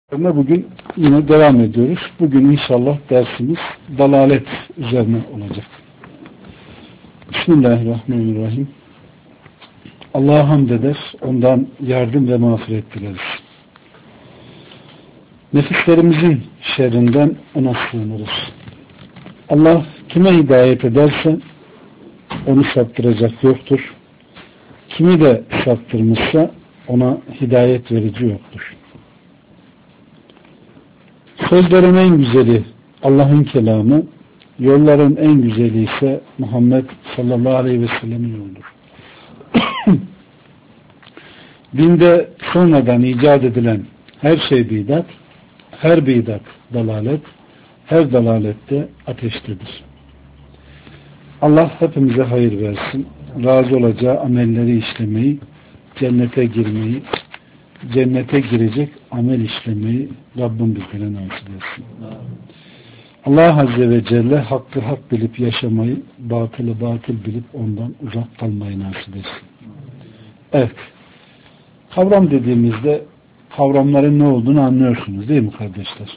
Bugün yine devam ediyoruz. Bugün inşallah dersimiz dalalet üzerine olacak. Bismillahirrahmanirrahim. Allah'a hamd eder, ondan yardım ve mağfiret dileriz. Nefislerimizin şerrinden ona sığınırız. Allah kime hidayet ederse onu saptıracak yoktur. Kimi de saptırmışsa ona hidayet verici yoktur. Sözlerin en güzeli Allah'ın kelamı, yolların en güzeli ise Muhammed sallallahu aleyhi ve sellem'in yoludur. Dinde sonradan icat edilen her şey bidat, her bidat dalalet, her dalalette ateştedir. Allah hepimize hayır versin, razı olacağı amelleri işlemeyi, cennete girmeyi, cennete girecek amel işlemeyi Rabbim bizlere nasip etsin. Allah Azze ve Celle hakkı hak bilip yaşamayı, batılı batıl bilip ondan uzak kalmayı nasip etsin. Evet. Kavram dediğimizde kavramların ne olduğunu anlıyorsunuz değil mi kardeşler?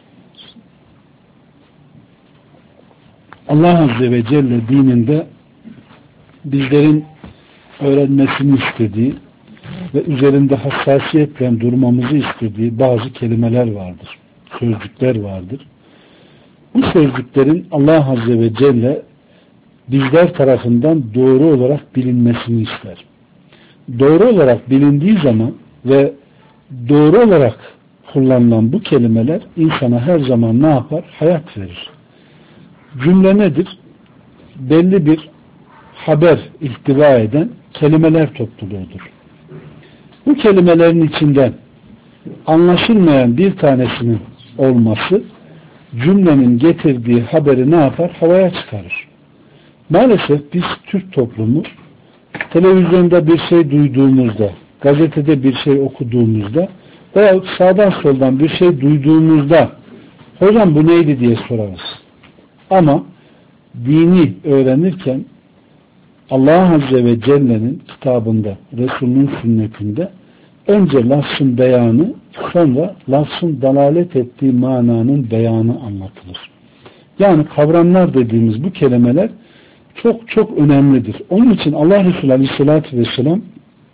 Allah Azze ve Celle dininde bizlerin öğrenmesini istediği ve üzerinde hassasiyetle durmamızı istediği bazı kelimeler vardır. Sözcükler vardır. Bu sözcüklerin Allah Azze ve Celle bizler tarafından doğru olarak bilinmesini ister. Doğru olarak bilindiği zaman ve doğru olarak kullanılan bu kelimeler insana her zaman ne yapar? Hayat verir. Cümle nedir? Belli bir haber ihtiva eden kelimeler topluluğudur. Bu kelimelerin içinden anlaşılmayan bir tanesinin olması cümlenin getirdiği haberi ne yapar? Havaya çıkarır. Maalesef biz Türk toplumu televizyonda bir şey duyduğumuzda, gazetede bir şey okuduğumuzda veya sağdan soldan bir şey duyduğumuzda hocam bu neydi diye sorarız. Ama dini öğrenirken Allah Azze ve Celle'nin kitabında, Resulünün sünnetinde önce lafzın beyanı, sonra lafzın dalalet ettiği mananın beyanı anlatılır. Yani kavramlar dediğimiz bu kelimeler çok çok önemlidir. Onun için Allah Resulü Aleyhisselatü Vesselam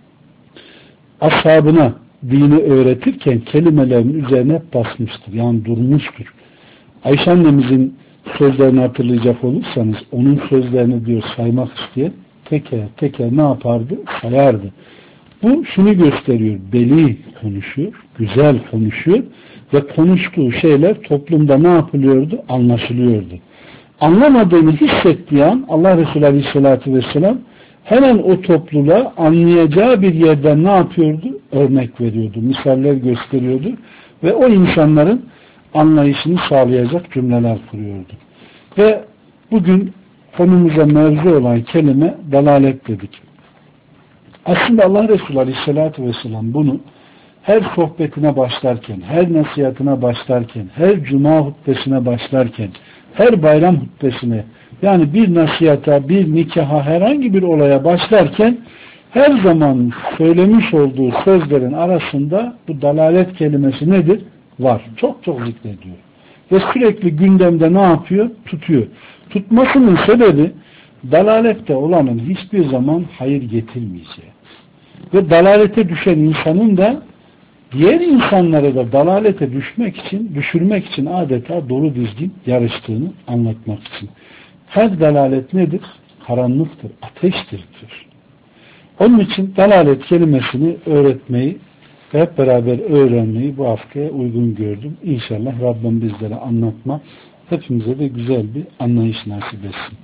ashabına dini öğretirken kelimelerin üzerine basmıştır. Yani durmuştur. Ayşe annemizin sözlerini hatırlayacak olursanız onun sözlerini diyor saymak isteyen teker teker ne yapardı? Sayardı. Bu şunu gösteriyor. Beli konuşuyor, güzel konuşuyor ve konuştuğu şeyler toplumda ne yapılıyordu? Anlaşılıyordu. Anlamadığını hissettiği an Allah Resulü Aleyhisselatü Vesselam hemen o topluluğa anlayacağı bir yerden ne yapıyordu? Örnek veriyordu, misaller gösteriyordu ve o insanların anlayışını sağlayacak cümleler kuruyordu. Ve bugün konumuza mevzu olan kelime dalalet dedik. Aslında Allah Resulü Aleyhisselatü Vesselam bunu her sohbetine başlarken, her nasihatine başlarken, her cuma hutbesine başlarken, her bayram hutbesine, yani bir nasihata, bir nikaha, herhangi bir olaya başlarken her zaman söylemiş olduğu sözlerin arasında bu dalalet kelimesi nedir? Var. Çok çok zikrediyor. Ve sürekli gündemde ne yapıyor? Tutuyor. Tutmasının sebebi dalalette olanın hiçbir zaman hayır getirmeyeceği. Ve dalalete düşen insanın da diğer insanları da dalalete düşürmek için adeta doğru düzgün yarıştığını anlatmak için. Her dalalet nedir? Karanlıktır, ateştir diyor. Onun için dalalet kelimesini öğretmeyi ve hep beraber öğrenmeyi bu haftaya uygun gördüm. İnşallah Rabbim bizlere anlatma, hepimize de güzel bir anlayış nasip etsin.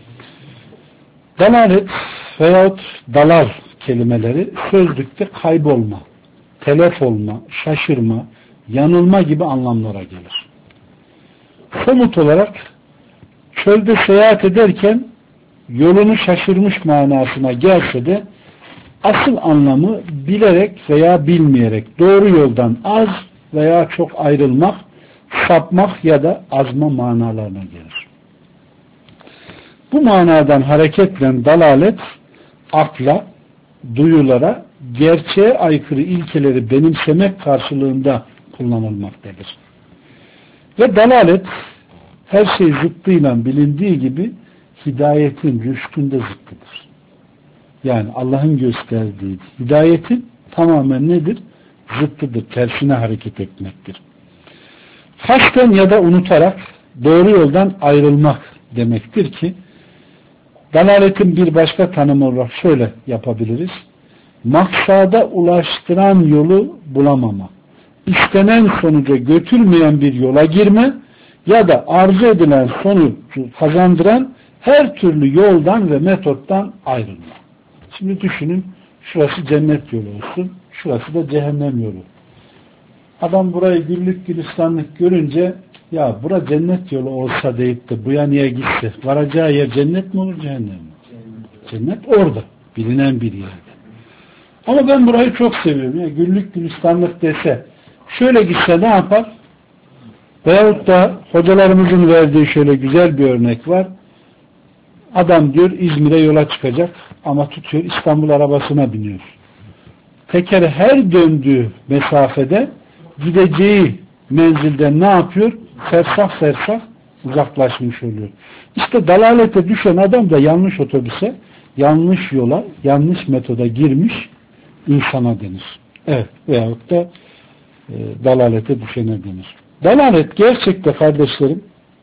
Dalalet veyahut dalal kelimeleri sözlükte kaybolma, telef olma, şaşırma, yanılma gibi anlamlara gelir. Somut olarak çölde seyahat ederken yolunu şaşırmış manasına gelse de asıl anlamı bilerek veya bilmeyerek doğru yoldan az veya çok ayrılmak, sapmak ya da azma manalarına gelir. Bu manadan hareketle dalalet akla, duyulara, gerçeğe aykırı ilkeleri benimsemek karşılığında kullanılmaktadır. Ve dalalet her şey zıttıyla bilindiği gibi hidayetin, rüştün de zıttıdır. Yani Allah'ın gösterdiği hidayetin tamamen nedir? Zıttıdır. Tersine hareket etmektir. Kasten ya da unutarak doğru yoldan ayrılmak demektir ki dalaletin bir başka tanımı olarak şöyle yapabiliriz. Maksada ulaştıran yolu bulamama, istenen sonuca götürmeyen bir yola girme ya da arzu edilen sonucu kazandıran her türlü yoldan ve metottan ayrılma. Şimdi düşünün, şurası cennet yolu olsun, şurası da cehennem yolu. Adam burayı güllük gülistanlık görünce ya bura cennet yolu olsa deyip de buya niye gitse? Varacağı yer cennet mi olur, cehennem mi? Cennet orada, bilinen bir yerde. Ama ben burayı çok seviyorum. Ya, güllük gülistanlık dese, şöyle gitse ne yapar? Veyahut da hocalarımızın verdiği şöyle güzel bir örnek var. Adam diyor İzmir'e yola çıkacak ama tutuyor İstanbul arabasına biniyor. Tekeri her döndüğü mesafede gideceği menzilden ne yapıyor? Fersah fersah uzaklaşmış oluyor. İşte dalalete düşen adam da yanlış otobüse, yanlış yola, yanlış metoda girmiş insana denir. Evet, veyahut da dalalete düşene denir. Dalalet gerçekte kardeşlerim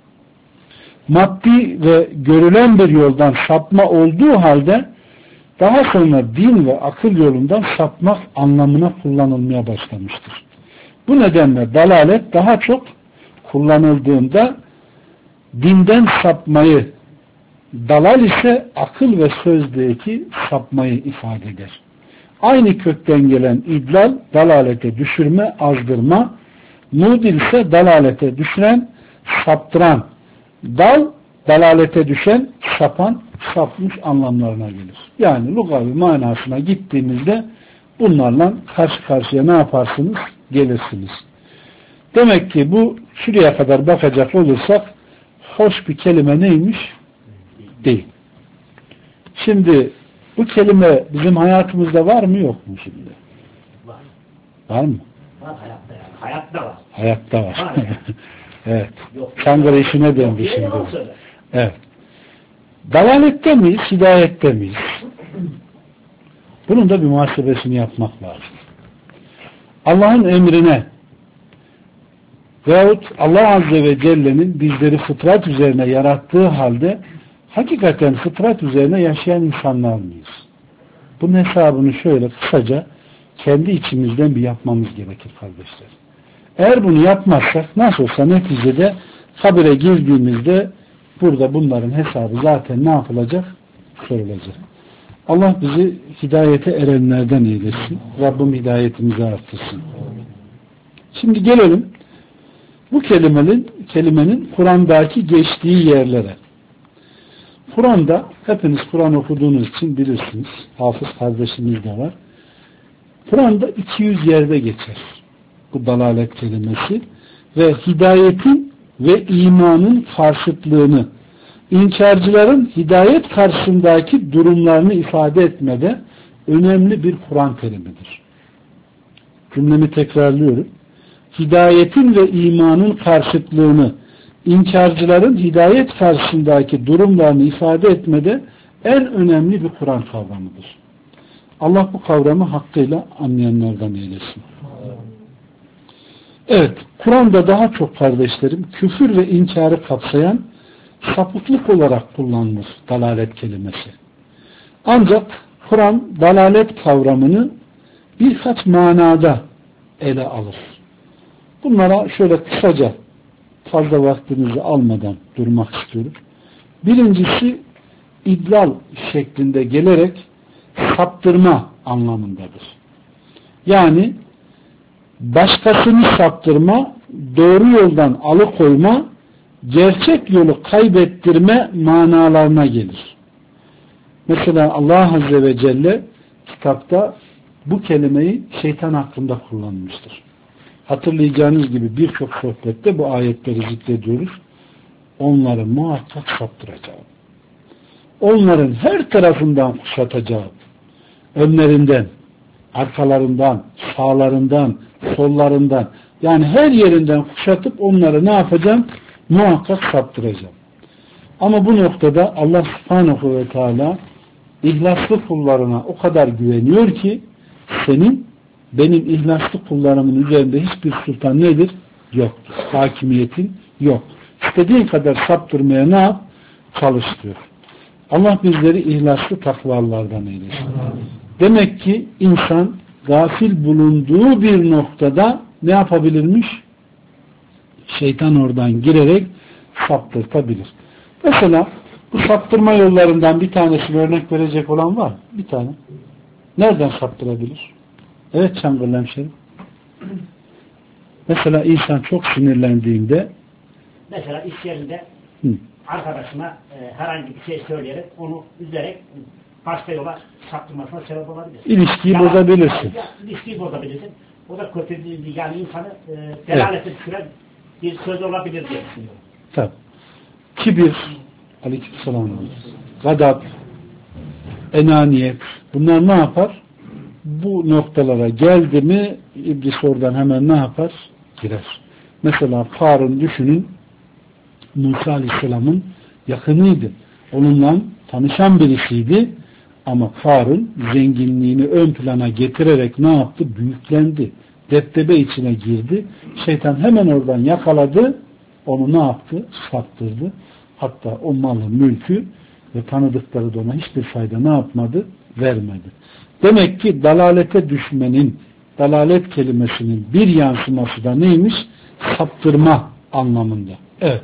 maddi ve görülen bir yoldan sapma olduğu halde daha sonra din ve akıl yolundan sapmak anlamına kullanılmaya başlamıştır. Bu nedenle dalalet daha çok kullanıldığında dinden sapmayı, dalal ise akıl ve sözdeki sapmayı ifade eder. Aynı kökten gelen idlal, dalalete düşürme, azdırma, mudil ise dalalete düşüren, saptıran, dal, dalalete düşen, sapan, sapmış anlamlarına gelir. Yani lugavi manasına gittiğimizde bunlarla karşı karşıya ne yaparsınız? Gelirsiniz. Demek ki bu şuraya kadar bakacak olursak hoş bir kelime neymiş? Değil. Şimdi bu kelime bizim hayatımızda var mı yok mu şimdi? Var. Var mı? Var hayatta yani. Hayatta var. Hayatta var. Var yani. Evet. Yok. Çankırı işine döndü şimdi. Evet. Dalalette miyiz? Hidayette miyiz? Bunun da bir muhasebesini yapmak lazım. Allah'ın emrine veyahut Allah Azze ve Celle'nin bizleri fıtrat üzerine yarattığı halde hakikaten fıtrat üzerine yaşayan insanlar mıyız? Bunun hesabını şöyle kısaca kendi içimizden bir yapmamız gerekir kardeşler. Eğer bunu yapmazsak nasıl olsa neticede kabire girdiğimizde burada bunların hesabı zaten ne yapılacak? Sorulacak. Allah bizi hidayete erenlerden eylesin. Rabbim hidayetimizi artırsın. Şimdi gelelim bu kelimenin Kur'an'daki geçtiği yerlere. Kur'an'da hepiniz Kur'an okuduğunuz için bilirsiniz. Hafız kardeşimiz de var. Kur'an'da 200 yerde geçer bu dalalet kelimesi ve hidayetin ve imanın karşıtlığını, inkarcıların hidayet karşısındaki durumlarını ifade etmede önemli bir Kur'an terimidir. Cümlemi tekrarlıyorum. Hidayetin ve imanın karşıtlığını, inkarcıların hidayet karşısındaki durumlarını ifade etmede en önemli bir Kur'an kavramıdır. Allah bu kavramı hakkıyla anlayanlardan eylesin. Evet, Kur'an'da daha çok kardeşlerim küfür ve inkarı kapsayan sapıklık olarak kullanılır dalalet kelimesi. Ancak Kur'an dalalet kavramını birkaç manada ele alır. Bunlara şöyle kısaca fazla vaktinizi almadan durmak istiyorum. Birincisi idlal şeklinde gelerek saptırma anlamındadır. Yani başkasını saptırma, doğru yoldan alıkoyma, gerçek yolu kaybettirme manalarına gelir. Mesela Allah Azze ve Celle kitapta bu kelimeyi şeytan hakkında kullanmıştır. Hatırlayacağınız gibi birçok sohbette bu ayetleri zikrediyoruz. Onları muhakkak saptıracağım. Onların her tarafından kuşatacağım. Önlerinden, arkalarından, sağlarından, sollarından, Yani her yerinden kuşatıp onları ne yapacağım? Muhakkak saptıracağım. Ama bu noktada Allah subhanahu ve teala ihlaslı kullarına o kadar güveniyor ki senin benim ihlaslı kullarımın üzerinde hiçbir sultan nedir? Yoktur. Hakimiyetin yok. İstediğin kadar saptırmaya ne yap? Çalış diyor. Allah bizleri ihlaslı takvalılardan eylesin. Demek ki insan gafil bulunduğu bir noktada ne yapabilirmiş? Şeytan oradan girerek saptırtabilir. Mesela bu saptırma yollarından bir tanesini örnek verecek olan var mı? Bir tane. Nereden saptırabilir? Evet Çangırlı hemşerim. Mesela insan çok sinirlendiğinde mesela iş yerinde arkadaşına herhangi bir şey söyleyerek onu üzerek başka yola saptırmasına sebep olabilir. İlişkiyi bozabilirsin. İlişkiyi bozabilirsin. O da kötü yani insanı delalete düşüren bir söz olabilir diye düşünüyorum. Tabii. Kibir, aleykümselam, gadab, enaniyet, bunlar ne yapar? Bu noktalara geldi mi İblis oradan hemen ne yapar? Girer. Mesela Karun düşünün, Musa Aleyhisselam'ın yakınıydı. Onunla tanışan birisiydi. Ama Karun zenginliğini ön plana getirerek ne yaptı? Büyüklendi. Depdebe içine girdi. Şeytan hemen oradan yakaladı. Onu ne yaptı? Saptırdı. Hatta o malı, mülkü ve tanıdıkları da ona hiçbir fayda ne yapmadı? Vermedi. Demek ki dalalete düşmenin, dalalet kelimesinin bir yansıması da neymiş? Saptırma anlamında. Evet.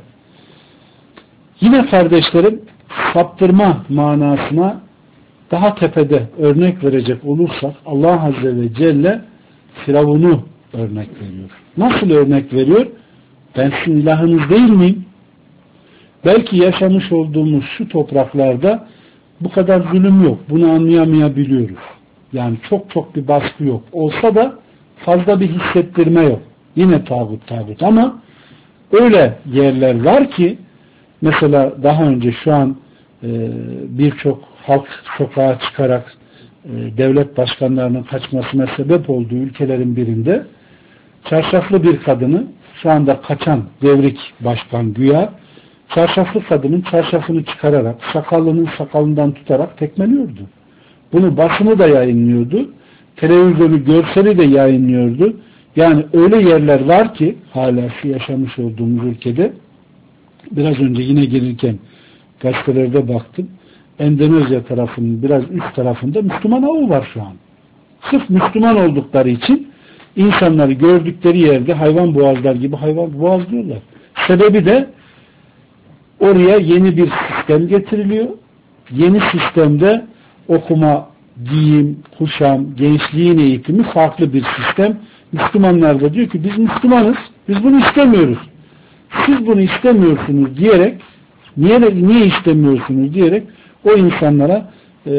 Yine kardeşlerim, saptırma manasına daha tepede örnek verecek olursak Allah Azze ve Celle Firavun'u örnek veriyor. Nasıl örnek veriyor? Ben sizin ilahınız değil miyim? Belki yaşamış olduğumuz şu topraklarda bu kadar zulüm yok. Bunu anlayamayabiliyoruz. Yani çok bir baskı yok. Olsa da fazla bir hissettirme yok. Yine tağut ama öyle yerler var ki mesela daha önce şu an birçok halk sokağa çıkarak devlet başkanlarının kaçmasına sebep olduğu ülkelerin birinde çarşaflı bir kadını şu anda kaçan devrik başkan güya çarşaflı kadının çarşafını çıkararak sakallının sakalından tutarak tekmeliyordu. Bunu basını da yayınlıyordu. Televizyonu görseli de yayınlıyordu. Yani öyle yerler var ki hala şu yaşamış olduğumuz ülkede biraz önce yine gelirken gazetelerde baktım. Endonezya tarafının biraz üst tarafında Müslüman avı var şu an. Sırf Müslüman oldukları için insanları gördükleri yerde hayvan boğazlar gibi hayvan boğazlıyorlar. Sebebi de oraya yeni bir sistem getiriliyor. Yeni sistemde okuma, giyim, kuşam, gençliğin eğitimi farklı bir sistem. Müslümanlar da diyor ki biz Müslümanız, biz bunu istemiyoruz. Siz bunu istemiyorsunuz diyerek, niye istemiyorsunuz diyerek o insanlara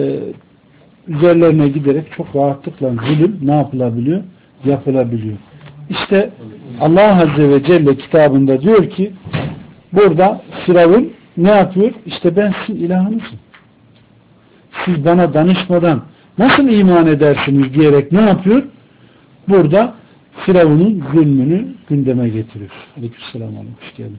üzerlerine giderek çok rahatlıkla zulüm ne yapılabiliyor? Yapılabiliyor. İşte Allah Azze ve Celle kitabında diyor ki burada Firavun ne yapıyor? İşte ben sizin ilahınızım. Siz bana danışmadan nasıl iman edersiniz diyerek ne yapıyor? Burada Firavun'un zulmünü gündeme getiriyor. Aleykümselam, hoş geldin.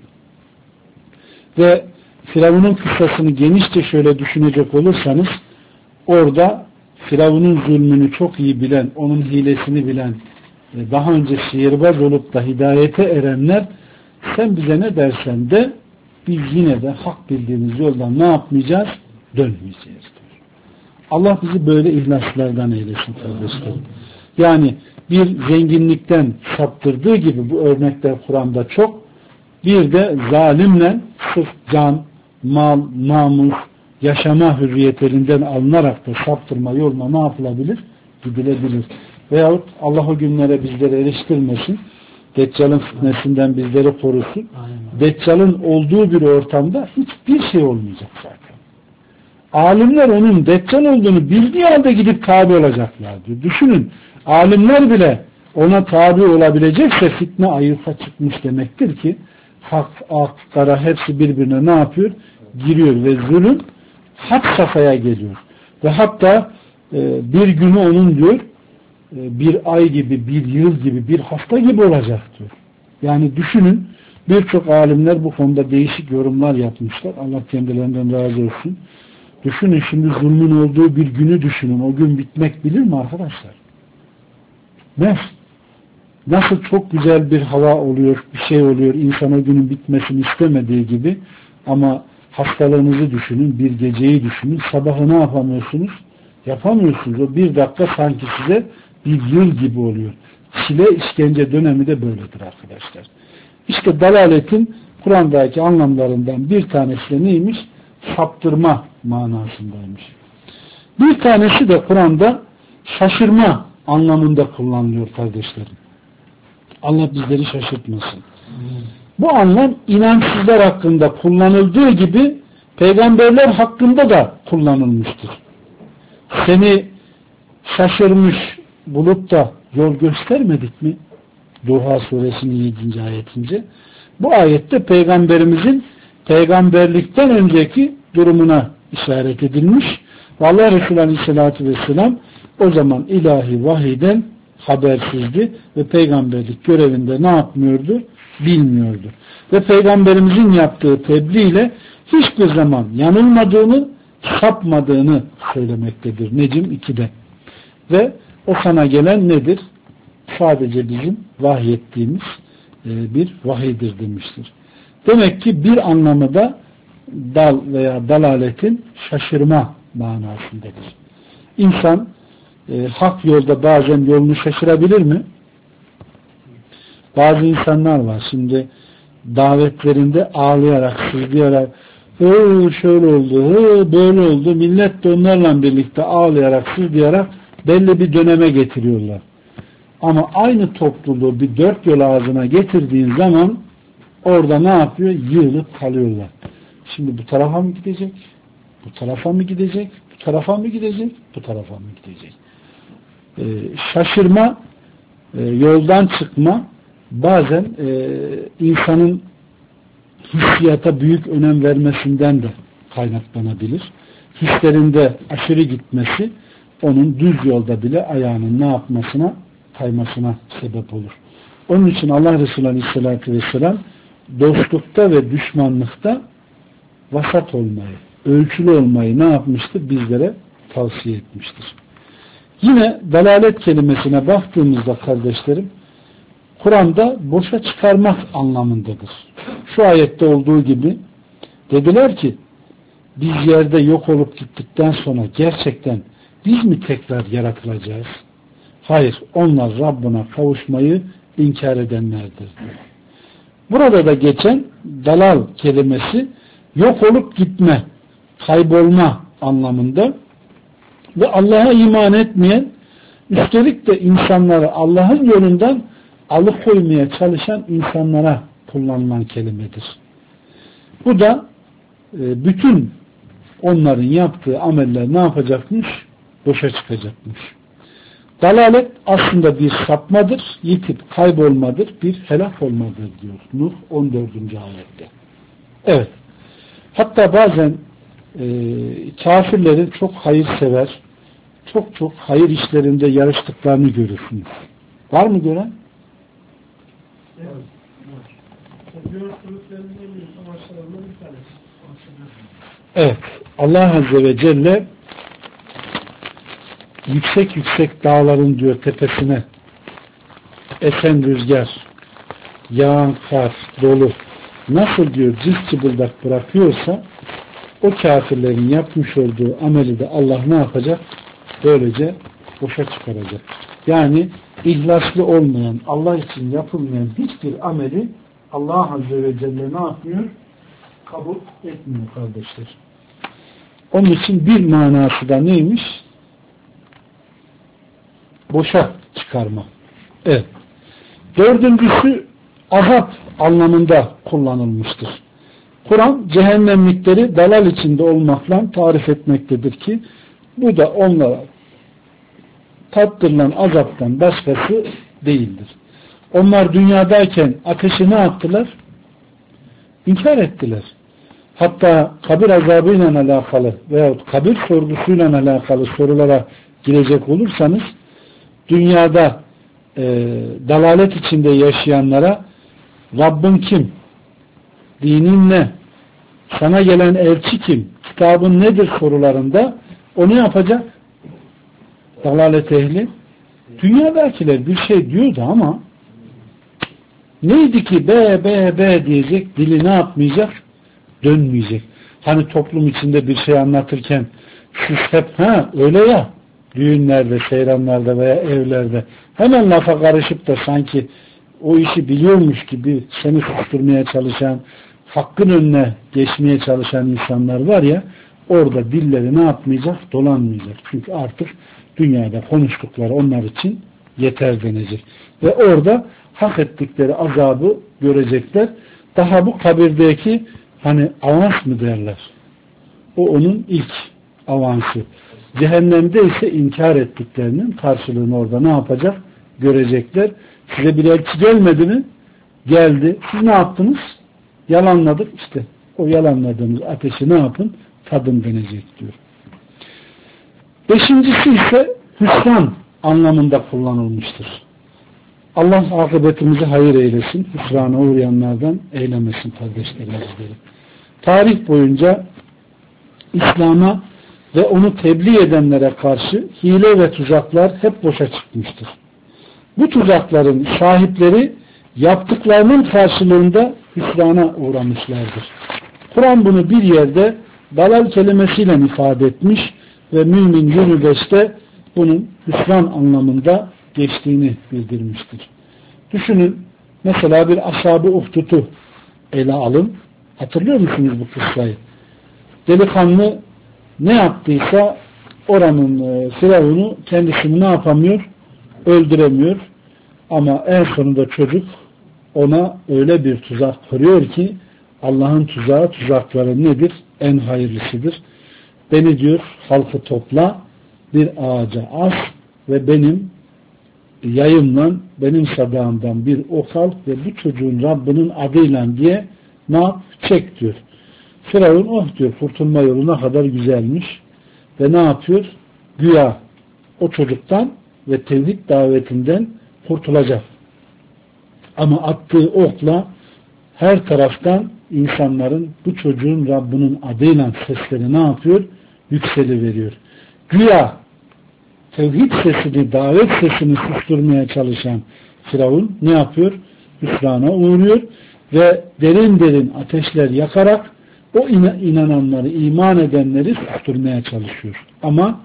Ve Firavun'un kıssasını genişçe şöyle düşünecek olursanız orada Firavun'un zulmünü çok iyi bilen, onun hilesini bilen, daha önce sihirbaz olup da hidayete erenler sen bize ne dersen de biz yine de hak bildiğimiz yoldan ne yapmayacağız? Dönmeyeceğiz diyor. Allah bizi böyle ihlaslardan eylesin kardeşlerim. Yani bir zenginlikten saptırdığı gibi bu örnekler Kur'an'da çok, bir de zalimle sırf can, mal, namus, yaşama hürriyetlerinden alınarak da saptırma yoluna ne yapılabilir? Gidilebilir. Veyahut Allah o günlere bizleri eriştirmesin. Deccal'ın fitnesinden bizleri korusun. Deccal'ın olduğu bir ortamda hiçbir şey olmayacak zaten. Alimler onun Deccal olduğunu bildiği halde gidip tabi olacaklar diyor. Düşünün, alimler bile ona tabi olabilecekse fitne ayyuka çıkmış demektir ki hak, kara hepsi birbirine ne yapıyor? Giriyor ve zulüm had safhaya geliyor. Ve hatta bir günü onun diyor bir ay gibi, bir yıl gibi, bir hafta gibi olacak diyor. Yani düşünün, birçok alimler bu konuda değişik yorumlar yapmışlar. Allah kendilerinden razı olsun. Düşünün şimdi zulmün olduğu bir günü düşünün. O gün bitmek bilir mi arkadaşlar? Nasıl çok güzel bir hava oluyor, bir şey oluyor. İnsan o günün bitmesini istemediği gibi, ama hastalığınızı düşünün, bir geceyi düşünün. Sabahı ne yapamıyorsunuz? Yapamıyorsunuz. O bir dakika sanki size bir yıl gibi oluyor. Çile, işkence dönemi de böyledir arkadaşlar. İşte dalaletin Kur'an'daki anlamlarından bir tanesi de neymiş? Saptırma manasındaymış. Bir tanesi de Kur'an'da şaşırma anlamında kullanılıyor kardeşlerim. Allah bizleri şaşırtmasın. Bu anlam inançsızlar hakkında kullanıldığı gibi peygamberler hakkında da kullanılmıştır. Seni şaşırmış bulup da yol göstermedik mi? Duha suresinin 7. ayetince. Bu ayette peygamberimizin peygamberlikten önceki durumuna işaret edilmiş. Ve Allah Resulü Aleyhisselatü Vesselam o zaman ilahi vahiyden habersizdi ve peygamberlik görevinde ne yapmıyordu? Bilmiyordu. Ve peygamberimizin yaptığı tebliğ ile hiçbir zaman yanılmadığını, sapmadığını söylemektedir. Necm 2'de. Ve o sana gelen nedir? Sadece bizim vahyettiğimiz bir vahiydir demiştir. Demek ki bir anlamı da dal veya dalaletin şaşırma manasındadır. İnsan hak yolda bazen yolunu şaşırabilir mi? Bazı insanlar var. Şimdi davetlerinde ağlayarak, sızlayarak şöyle oldu, böyle oldu. Millet de onlarla birlikte ağlayarak, sızlayarak belli bir döneme getiriyorlar. Ama aynı topluluğu bir dört yol ağzına getirdiğin zaman orada ne yapıyor? Yığılıp kalıyorlar. Şimdi bu tarafa mı gidecek? Bu tarafa mı gidecek? Bu tarafa mı gidecek? Bu tarafa mı gidecek? Şaşırma, yoldan çıkma bazen insanın hissiyata büyük önem vermesinden de kaynaklanabilir. Hislerinde aşırı gitmesi onun düz yolda bile ayağının ne yapmasına, kaymasına sebep olur. Onun için Allah Resulü Aleyhisselatü Vesselam dostlukta ve düşmanlıkta vasat olmayı, ölçülü olmayı ne yapmıştır? Bizlere tavsiye etmiştir. Yine dalalet kelimesine baktığımızda kardeşlerim, Kur'an'da boşa çıkarmak anlamındadır. Şu ayette olduğu gibi dediler ki biz yerde yok olup gittikten sonra gerçekten biz mi tekrar yaratılacağız? Hayır, onlar Rabbına kavuşmayı inkar edenlerdir. Burada da geçen dalal kelimesi yok olup gitme, kaybolma anlamında ve Allah'a iman etmeyen, üstelik de insanları Allah'ın yolundan alıkoymaya çalışan insanlara kullanılan kelimedir. Bu da bütün onların yaptığı ameller ne yapacakmış? Boşa çıkacakmış. Dalalet aslında bir sapmadır, yitip kaybolmadır, bir helak olmadır diyor Nuh 14. ayette. Evet. Hatta bazen kafirlerin çok hayırsever, çok hayır işlerinde yarıştıklarını görürsünüz. Var mı gören? Evet. Allah Azze ve Celle yüksek dağların diyor tepesine esen rüzgar, yağan kar, dolu nasıl diyor cıbıldak bırakıyorsa o kafirlerin yapmış olduğu ameli de Allah ne yapacak? Böylece boşa çıkaracak. Yani ihlaslı olmayan, Allah için yapılmayan hiçbir ameli Allah Azze ve Celle ne yapmıyor? Kabul etmiyor kardeşler. Onun için bir manası da neymiş? Boşa çıkarma. Evet. Dördüncüsü azap anlamında kullanılmıştır. Kur'an cehennemlikleri dalal içinde olmakla tarif etmektedir ki bu da onlara tattırılan azaptan başkası değildir. Onlar dünyadayken ateşi ne yaptılar? İnkar ettiler. Hatta kabir azabıyla alakalı veyahut kabir sorgusuyla alakalı sorulara girecek olursanız dünyada dalalet içinde yaşayanlara Rabbin kim? Dinin ne? Sana gelen elçi kim? Kitabın nedir sorularında o ne yapacak? Dalalet ehli. Dünyadakiler bir şey diyordu ama neydi ki be diyecek, dili ne yapmayacak? Dönmeyecek. Hani toplum içinde bir şey anlatırken siz hep öyle ya düğünlerde, seyranlarda veya evlerde hemen lafa karışıp da sanki o işi biliyormuş gibi seni susturmaya çalışan, hakkın önüne geçmeye çalışan insanlar var ya, orada dilleri ne yapmayacak? Dolanmayacak. Çünkü artık dünyada konuştukları onlar için yeter denecek. Ve orada hak ettikleri azabı görecekler. Daha bu kabirdeki hani avans mı derler? O onun ilk avansı. Cehennemde ise inkar ettiklerinin karşılığını orada ne yapacak? Görecekler. Size bir elçi gelmedi mi? Geldi. Siz ne yaptınız? Yalanladık. İşte o yalanladığınız ateşi ne yapın? Tadın denecek diyor. Beşincisi ise hüsran anlamında kullanılmıştır. Allah akıbetimizi hayır eylesin. Hüsrana uğrayanlardan eylemesin kardeşlerimizleri. Tarih boyunca İslam'a ve onu tebliğ edenlere karşı hile ve tuzaklar hep boşa çıkmıştır. Bu tuzakların sahipleri yaptıklarının karşılığında hüsrana uğramışlardır. Kur'an bunu bir yerde dalal kelimesiyle ifade etmiş ve Mümin 25'te bunun hüsran anlamında geçtiğini bildirmiştir. Düşünün, mesela bir Ashab-ı Uhdud'u ele alın. Hatırlıyor musunuz bu kıssayı? Delikanlı ne yaptıysa oranın Firavun'u kendisini ne yapamıyor? Öldüremiyor. Ama en sonunda çocuk ona öyle bir tuzak kuruyor ki Allah'ın tuzağı tuzakları nedir? En hayırlısıdır. Beni diyor halkı topla, bir ağaca as ve benim yayımla benim sadağımdan bir ok al ve bu çocuğun Rabbinin adıyla diye ne yap? Çek diyor. Firavun oh diyor, kurtulma yolu ne kadar güzelmiş ve ne yapıyor? Güya o çocuktan ve tevhid davetinden kurtulacak. Ama attığı okla her taraftan insanların bu çocuğun Rabbinin adıyla sesleri ne yapıyor? Yükseliveriyor. Güya tevhid sesini, davet sesini susturmaya çalışan Firavun ne yapıyor? Hüsrana uğruyor ve derin derin ateşler yakarak o inananları, iman edenleri susturmaya çalışıyor. Ama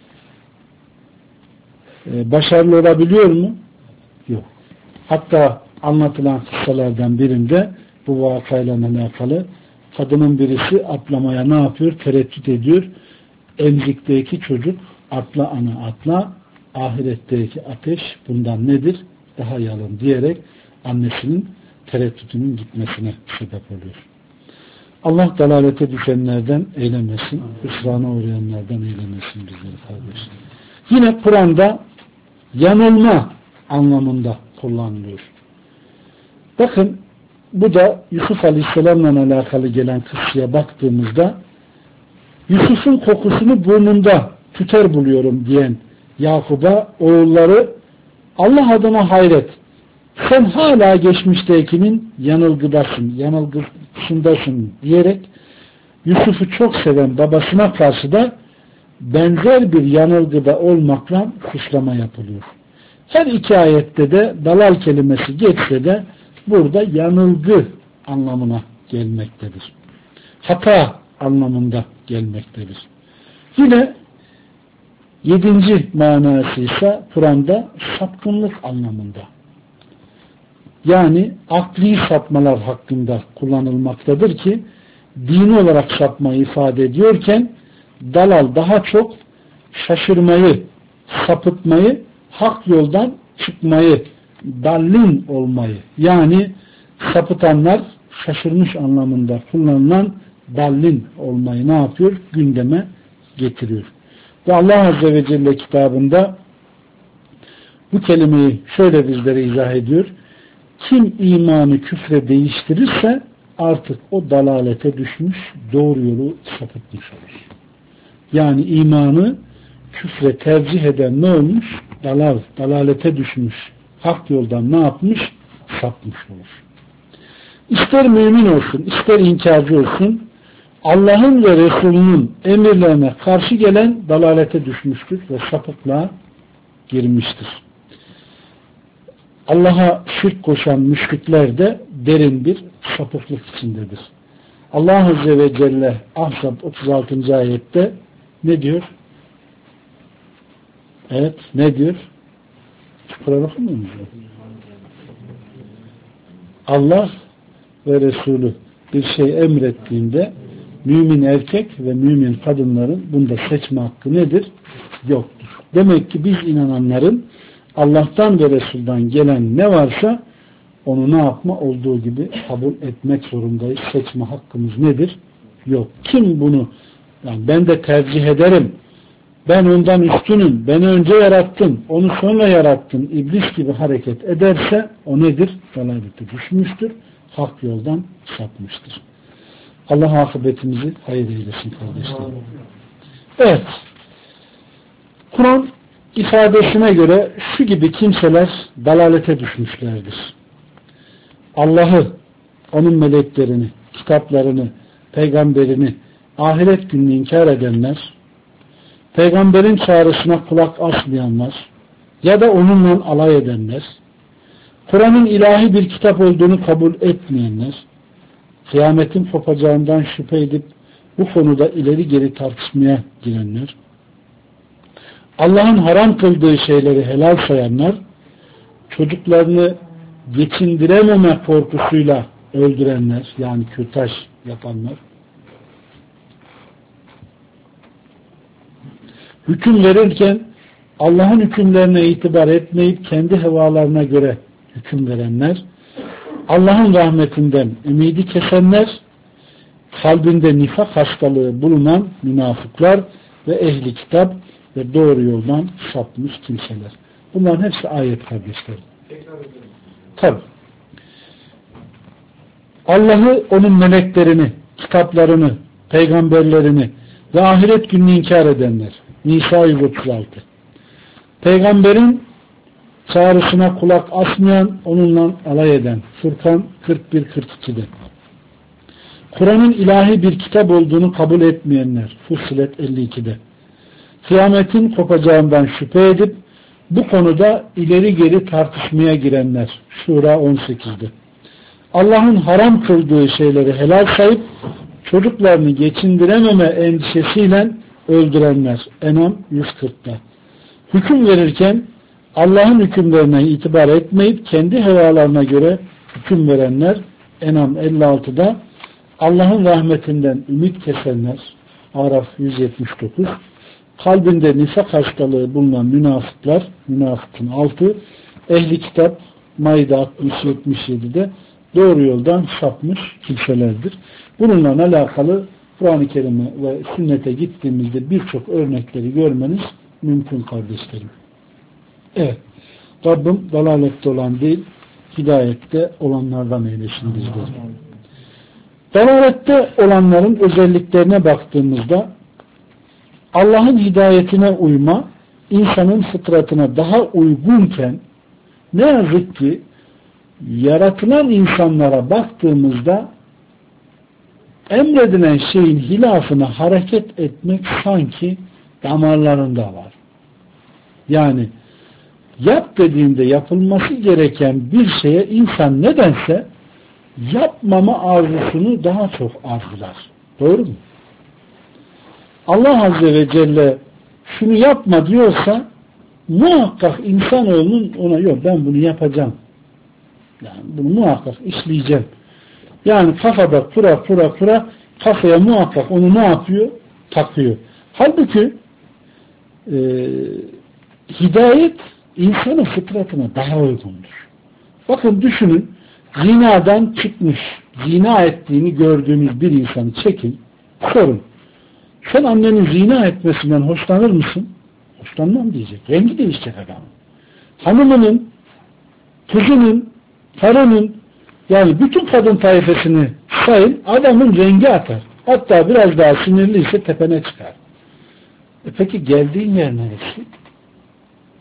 başarılı olabiliyor mu? Yok. Hatta anlatılan kıssalardan birinde bu vakayla alakalı kadının birisi atlamaya ne yapıyor? Tereddüt ediyor. Emzikteki çocuk atla ana atla, ahiretteki ateş bundan nedir? Daha yalın diyerek annesinin tereddütünün gitmesine sebep oluyor. Allah dalalete düşenlerden eylemesin, hüsrana uğrayanlardan eylemesin bizleri kardeşler. Yine Kur'an'da yanılma anlamında kullanılıyor. Bakın bu da Yusuf Aleyhisselam'la alakalı gelen kıssaya baktığımızda Yusuf'un kokusunu burnunda tüter buluyorum diyen Yakub'a oğulları Allah adına hayret. Sen hala geçmiştekinin yanılgısındasın diyerek Yusuf'u çok seven babasına karşı da benzer bir yanılgıda olmakla suçlama yapılıyor. Her iki ayette de dalal kelimesi geçse de burada yanılgı anlamına gelmektedir. Hata anlamında gelmektedir. Yine 7. manası ise Kur'an'da sapkınlık anlamında. Yani akli sapmalar hakkında kullanılmaktadır ki dini olarak sapmayı ifade ediyorken dalal daha çok şaşırmayı, sapıtmayı, hak yoldan çıkmayı, dallin olmayı, yani sapıtanlar şaşırmış anlamında kullanılan dallin olmayı ne yapıyor? Gündeme getiriyor. Ve Allah Azze ve Celle kitabında bu kelimeyi şöyle bizlere izah ediyor. Kim imanı küfre değiştirirse artık o dalalete düşmüş, doğru yolu sapıtmış olur. Yani imanı küfre tercih eden ne olmuş? dalalete düşmüş, hak yoldan ne yapmış? Sapmış olur. İster mümin olsun, ister inkarcı olsun, Allah'ın ve Resulünün emirlerine karşı gelen dalalete düşmüştür ve sapıklığa girmiştir. Allah'a şirk koşan müşrikler de derin bir sapıklık içindedir. Allah Azze ve Celle Ahzab 36. ayette ne diyor? Evet, ne diyor? Kur'an okumuyor musunuz? Allah ve Resulü bir şey emrettiğinde mümin erkek ve mümin kadınların bunda seçme hakkı nedir? Yoktur. Demek ki biz inananların Allah'tan ve Resul'dan gelen ne varsa onu ne yapma? Olduğu gibi kabul etmek zorundayız. Seçme hakkımız nedir? Yok. Kim bunu ben de tercih ederim, ben ondan üstünüm, beni önce yarattın, onu sonra yarattın, iblis gibi hareket ederse o nedir? Dalalete düşmüştür. Hak yoldan sapmıştır. Allah akıbetimizi hayır eylesin kardeşlerim. Evet. Kur'an ifadesine göre şu gibi kimseler dalalete düşmüşlerdir. Allah'ı, onun meleklerini, kitaplarını, peygamberini, ahiret gününü inkar edenler, peygamberin çağrısına kulak asmayanlar ya da onunla alay edenler, Kur'an'ın ilahi bir kitap olduğunu kabul etmeyenler, kıyametin kopacağından şüphe edip bu konuda ileri geri tartışmaya girenler, Allah'ın haram kıldığı şeyleri helal sayanlar, çocuklarını geçindirememe korkusuyla öldürenler, yani kürtaj yapanlar, hüküm verirken Allah'ın hükümlerine itibar etmeyip kendi hevalarına göre hüküm verenler, Allah'ın rahmetinden ümidi kesenler, kalbinde nifak hastalığı bulunan münafıklar ve ehli kitap ve doğru yoldan sapmış kimseler. Bunların hepsi ayet kardeşlerim. Tabi. Allah'ı, onun meleklerini, kitaplarını, peygamberlerini ve ahiret gününü inkar edenler. Nisa 136. Peygamberin çağrısına kulak asmayan, onunla alay eden. Furkan 41-42'de. Kur'an'ın ilahi bir kitap olduğunu kabul etmeyenler. Fussilet 52'de. Kıyametin kopacağından şüphe edip bu konuda ileri geri tartışmaya girenler. Şura 18'de. Allah'ın haram kıldığı şeyleri helal sayıp çocuklarını geçindirememe endişesiyle öldürenler. Enam 140'da. Hüküm verirken Allah'ın hükümlerine itibar etmeyip kendi hevalarına göre hüküm verenler. Enam 56'da. Allah'ın rahmetinden ümit kesenler. Araf 179. Kalbinde nifak hastalığı bulunan münafıklar. Münafıkın 6. Ehli kitap Maide 60-77'de doğru yoldan sapmış kimselerdir. Bununla alakalı Kur'an-ı Kerim'e ve sünnete gittiğimizde birçok örnekleri görmeniz mümkün kardeşlerim. Evet. Rabbim dalalette olan değil, hidayette olanlardan eylesin bizleri. Dalalette olanların özelliklerine baktığımızda Allah'ın hidayetine uyma insanın fıtratına daha uygunken ne yazık ki yaratılan insanlara baktığımızda emredilen şeyin hilafına hareket etmek sanki damarlarında var. Yani yap dediğinde yapılması gereken bir şeye insan nedense yapmama arzusunu daha çok arzular. Doğru mu? Allah Azze ve Celle şunu yapma diyorsa muhakkak insanoğlunun ona yok ben bunu yapacağım. Yani bunu muhakkak işleyeceğim. Yani kafada kura kafaya muhakkak onu ne yapıyor? Takıyor. Halbuki hidayet insanın fıtratına daha uygundur. Bakın düşünün, zinadan çıkmış, zina ettiğini gördüğünüz bir insanı çekin, sorun. Sen annenin zina etmesinden hoşlanır mısın? Hoşlanmam diyecek. Rengi değişecek adamın. Hanımının, kızının, karının, yani bütün kadın tayfasını sayın, adamın rengi atar. Hatta biraz daha sinirliyse tepene çıkar. Peki geldiğin yer neresi?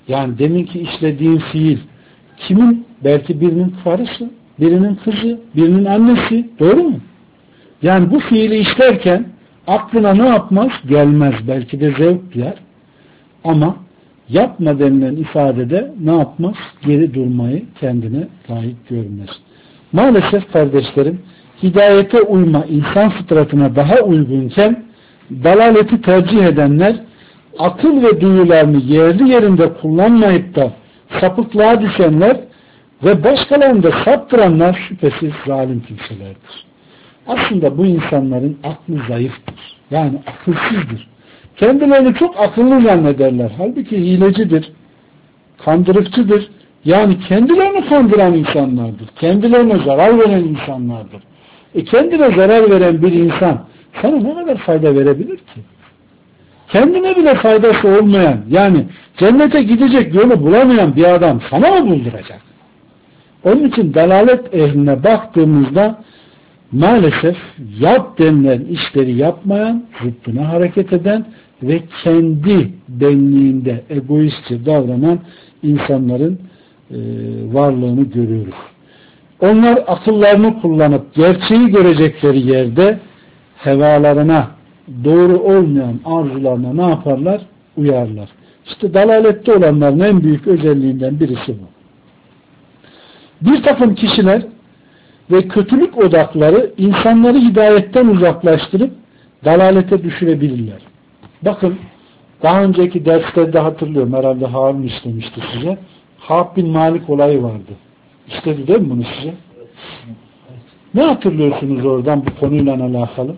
Yani deminki işlediğin fiil kimin? Belki birinin karısı, birinin kızı, birinin annesi. Doğru mu? Yani bu fiili işlerken aklına ne yapmaz? Gelmez. Belki de zevk duyar. Ama yapma denilen ifadede ne yapmaz? Geri durmayı kendine layık görmez. Maalesef kardeşlerim, hidayete uyma insan fıtratına daha uygunken dalaleti tercih edenler akıl ve duyularını yerli yerinde kullanmayıp da sapıklığa düşenler ve başkalarını da saptıranlar şüphesiz zalim kimselerdir. Aslında bu insanların aklı zayıftır. Yani akılsızdır. Kendilerini çok akıllı zannederler. Halbuki hilecidir, kandırıkçıdır. Yani kendilerini kandıran insanlardır. Kendilerine zarar veren insanlardır. Kendine zarar veren bir insan sana ne kadar fayda verebilir ki? Kendine bile faydası olmayan, yani cennete gidecek yolu bulamayan bir adam sana mı bulduracak? Onun için dalalet ehline baktığımızda maalesef yap denilen işleri yapmayan, zıttına hareket eden ve kendi benliğinde egoistçe davranan insanların varlığını görüyoruz. Onlar akıllarını kullanıp gerçeği görecekleri yerde hevalarına, doğru olmayan arzularına ne yaparlar? Uyarlar. İşte dalalette olanların en büyük özelliğinden birisi bu. Bir takım kişiler ve kötülük odakları insanları hidayetten uzaklaştırıp dalalete düşürebilirler. Bakın, daha önceki derslerde hatırlıyorum, herhalde Harun işlemişti size. Kâb bin Malik olayı vardı. İşledi değil mi bunu size? Ne hatırlıyorsunuz oradan bu konuyla alakalı?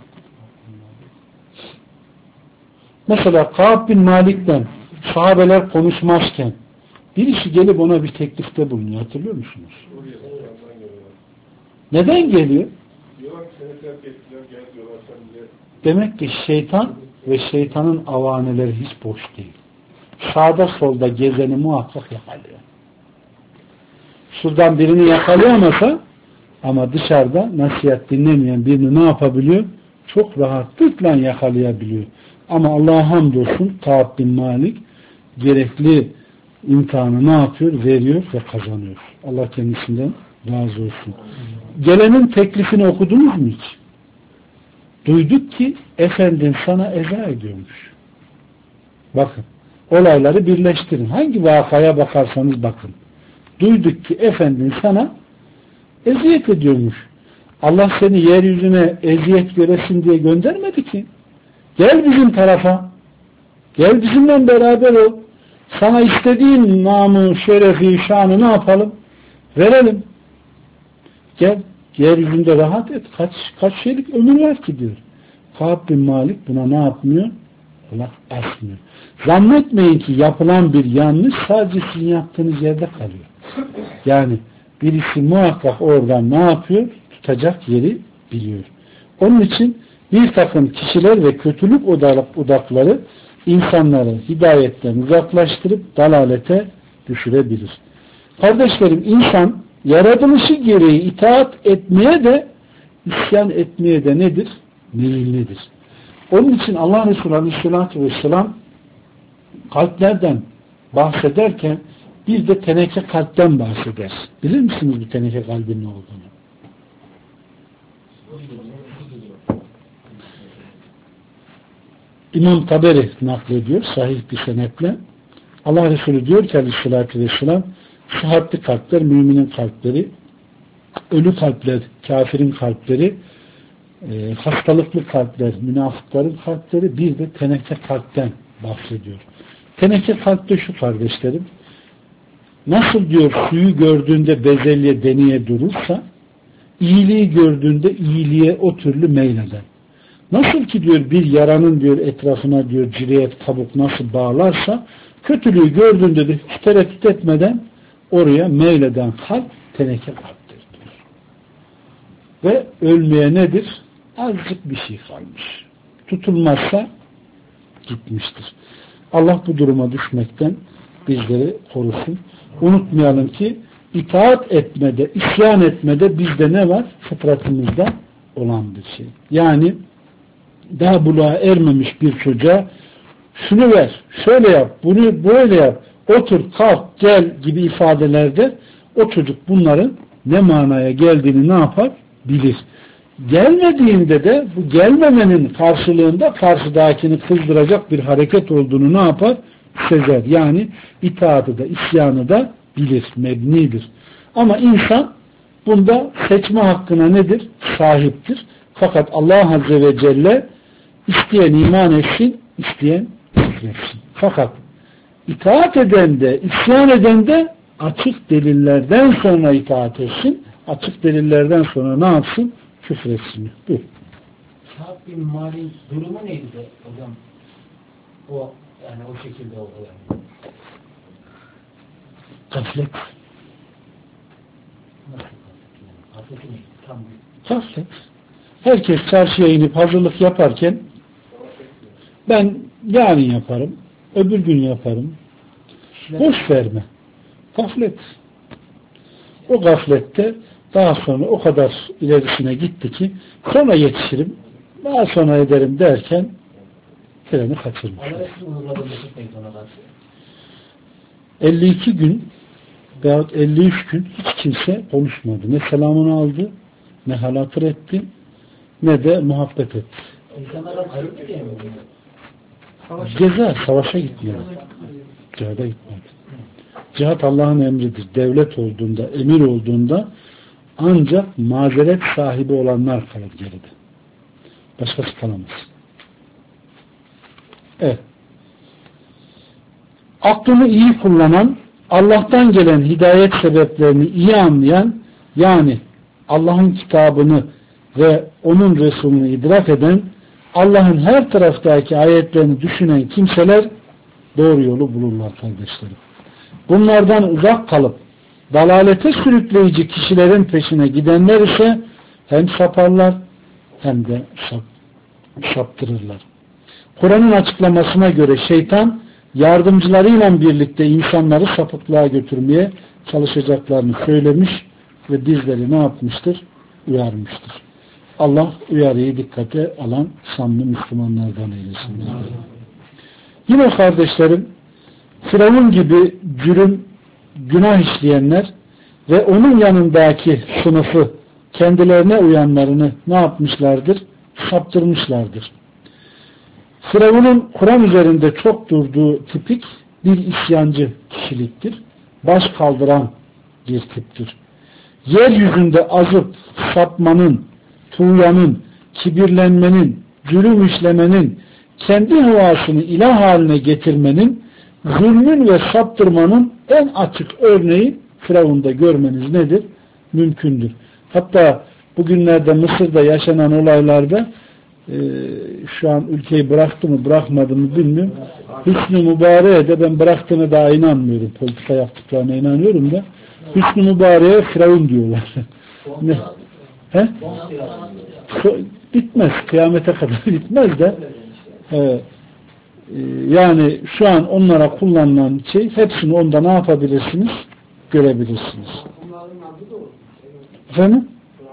Mesela Kâb bin Malik'ten sahabeler konuşmazken birisi gelip ona bir teklifte bulunuyor. Hatırlıyor musunuz? Neden geliyor? Demek ki şeytan ve şeytanın avaneleri hiç boş değil. Sağda solda gezeni muhakkak yakalıyor. Şuradan birini yakalayamasa ama dışarıda nasihat dinlemeyen birini ne yapabiliyor? Çok rahatlıkla yakalayabiliyor. Ama Allah'a hamdolsun Kâb bin Malik gerekli imtihanı ne yapıyor? Veriyor ve kazanıyor. Allah kendisinden razı olsun. Gelenin teklifini okudunuz mu hiç? Duyduk ki efendin sana eza ediyormuş. Bakın. Olayları birleştirin. Hangi vakaya bakarsanız bakın. Duyduk ki efendin sana eziyet ediyormuş. Allah seni yeryüzüne eziyet göresin diye göndermedi ki. Gel bizim tarafa. Gel bizimle beraber ol. Sana istediğin namı, şerefi, şanı ne yapalım? Verelim. Gel. Yeryüzünde rahat et. Kaç şeylik ömür var ki diyor. Kâb bin Malik buna ne yapmıyor? Allah asmıyor. Zannetmeyin ki yapılan bir yanlış sadece sizin yaptığınız yerde kalıyor. Yani birisi muhakkak oradan ne yapıyor? Tutacak yeri biliyor. Onun için bir takım kişiler ve kötülük odakları insanları hidayetten uzaklaştırıp dalalete düşürebilir. Kardeşlerim, insan yaratılışı gereği itaat etmeye de isyan etmeye de nedir? Meyillidir. Onun için Allah Resulü Aleyhisselatü Vesselam kalplerden bahsederken bir de teneke kalpten bahseder. Bilir misiniz bu teneke kalbin ne olduğunu? İmam Taberi naklediyor sahih bir senetle. Allah Resulü diyor ki Aleyhisselatü Vesselam, sıhhatli kalpler müminin kalpleri, ölü kalpler kafirin kalpleri, hastalıklı kalpler münafıkların kalpleri, bir de teneke kalpten bahsediyor. Teneke kalpte şu kardeşlerim, nasıl diyor suyu gördüğünde bezelye deneye durursa, iyiliği gördüğünde iyiliğe o türlü meyleder. Nasıl ki diyor bir yaranın diyor etrafına diyor cireyet kabuk nasıl bağlarsa, kötülüğü gördüğünde de hiç tereddüt etmeden oraya meyleden kalp teneke kalptir diyor. Ve ölmeye nedir? Azıcık bir şey kalmış. Tutulmazsa gitmiştir. Allah bu duruma düşmekten bizleri korusun. Unutmayalım ki itaat etmede, isyan etmede bizde ne var? Fıtratımızda olan bir şey. Yani daha buluğa ermemiş bir çocuğa şunu ver, şöyle yap, bunu böyle yap, otur, kalk, gel gibi ifadelerde o çocuk bunların ne manaya geldiğini ne yapar? Bilir. Gelmediğinde de bu gelmemenin karşılığında karşıdakini kızdıracak bir hareket olduğunu ne yapar? Sezer. Yani itaatı da isyanı da bilir, mebnidir. Ama insan bunda seçme hakkına nedir? Sahiptir. Fakat Allah Azze ve Celle isteyen iman etsin, isteyen küfretsin. Fakat itaat eden de, isyan eden de açık delillerden sonra itaat etsin, açık delillerden sonra ne yapsın? Küfretsin. Buyur. Kâb bin Malik'in durumu neydi de hocam? O yani o şekilde oldu yani. Gaflet. Nasıl gaflet neydi? Tam Gaflet. Herkes çarşıya inip hazırlık yaparken ben yarın yaparım, öbür gün yaparım. Boş verme. Gaflet. O gaflette daha sonra o kadar ilerisine gitti ki sonra yetişirim, daha sonra ederim derken treni kaçırmış. 52 gün veyahut 53 gün hiç kimse konuşmadı. Ne selamını aldı, ne halatır etti, ne de muhabbet etti. Ceza, savaşa gitmiyor. Cihada gitmedi. Cihat Allah'ın emridir. Devlet olduğunda, emir olduğunda ancak mazeret sahibi olanlar kalır geride. Başkası kalamaz. Evet. Aklını iyi kullanan, Allah'tan gelen hidayet sebeplerini iyi anlayan, yani Allah'ın kitabını ve onun Resulünü idrak eden, Allah'ın her taraftaki ayetlerini düşünen kimseler doğru yolu bulurlar kardeşlerim. Bunlardan uzak kalıp dalalete sürükleyici kişilerin peşine gidenler ise hem saparlar hem de saptırırlar. Kur'an'ın açıklamasına göre şeytan yardımcılarıyla birlikte insanları sapıklığa götürmeye çalışacaklarını söylemiş ve bizleri ne yapmıştır? Uyarmıştır. Allah uyarıyı dikkate alan samimi Müslümanlardan eylesin. Yine kardeşlerim, Firavun gibi cürüm, günah işleyenler ve onun yanındaki sınıfı kendilerine uyanlarını ne yapmışlardır? Saptırmışlardır. Firavun'un Kur'an üzerinde çok durduğu tipik bir isyancı kişiliktir. Baş kaldıran bir tiptir. Yeryüzünde azıp sapmanın, tuğyanın, kibirlenmenin, cürüm işlemenin, kendi hevasını ilah haline getirmenin, zulmün ve saptırmanın en açık örneği Firavun'da görmeniz nedir? Mümkündür. Hatta bugünlerde Mısır'da yaşanan olaylarda şu an ülkeyi bıraktı mı bırakmadı mı bilmiyorum. Hüsnü Mübarek'e de ben bıraktığına daha inanmıyorum. Politika yaptıklarına inanıyorum da Hüsnü Mübarek'e Firavun diyorlar. Ne? He? Bitmez. Kıyamete kadar bitmez de yani şu an onlara kullanılan şey hepsini onda ne yapabilirsiniz? Görebilirsiniz. Efendim?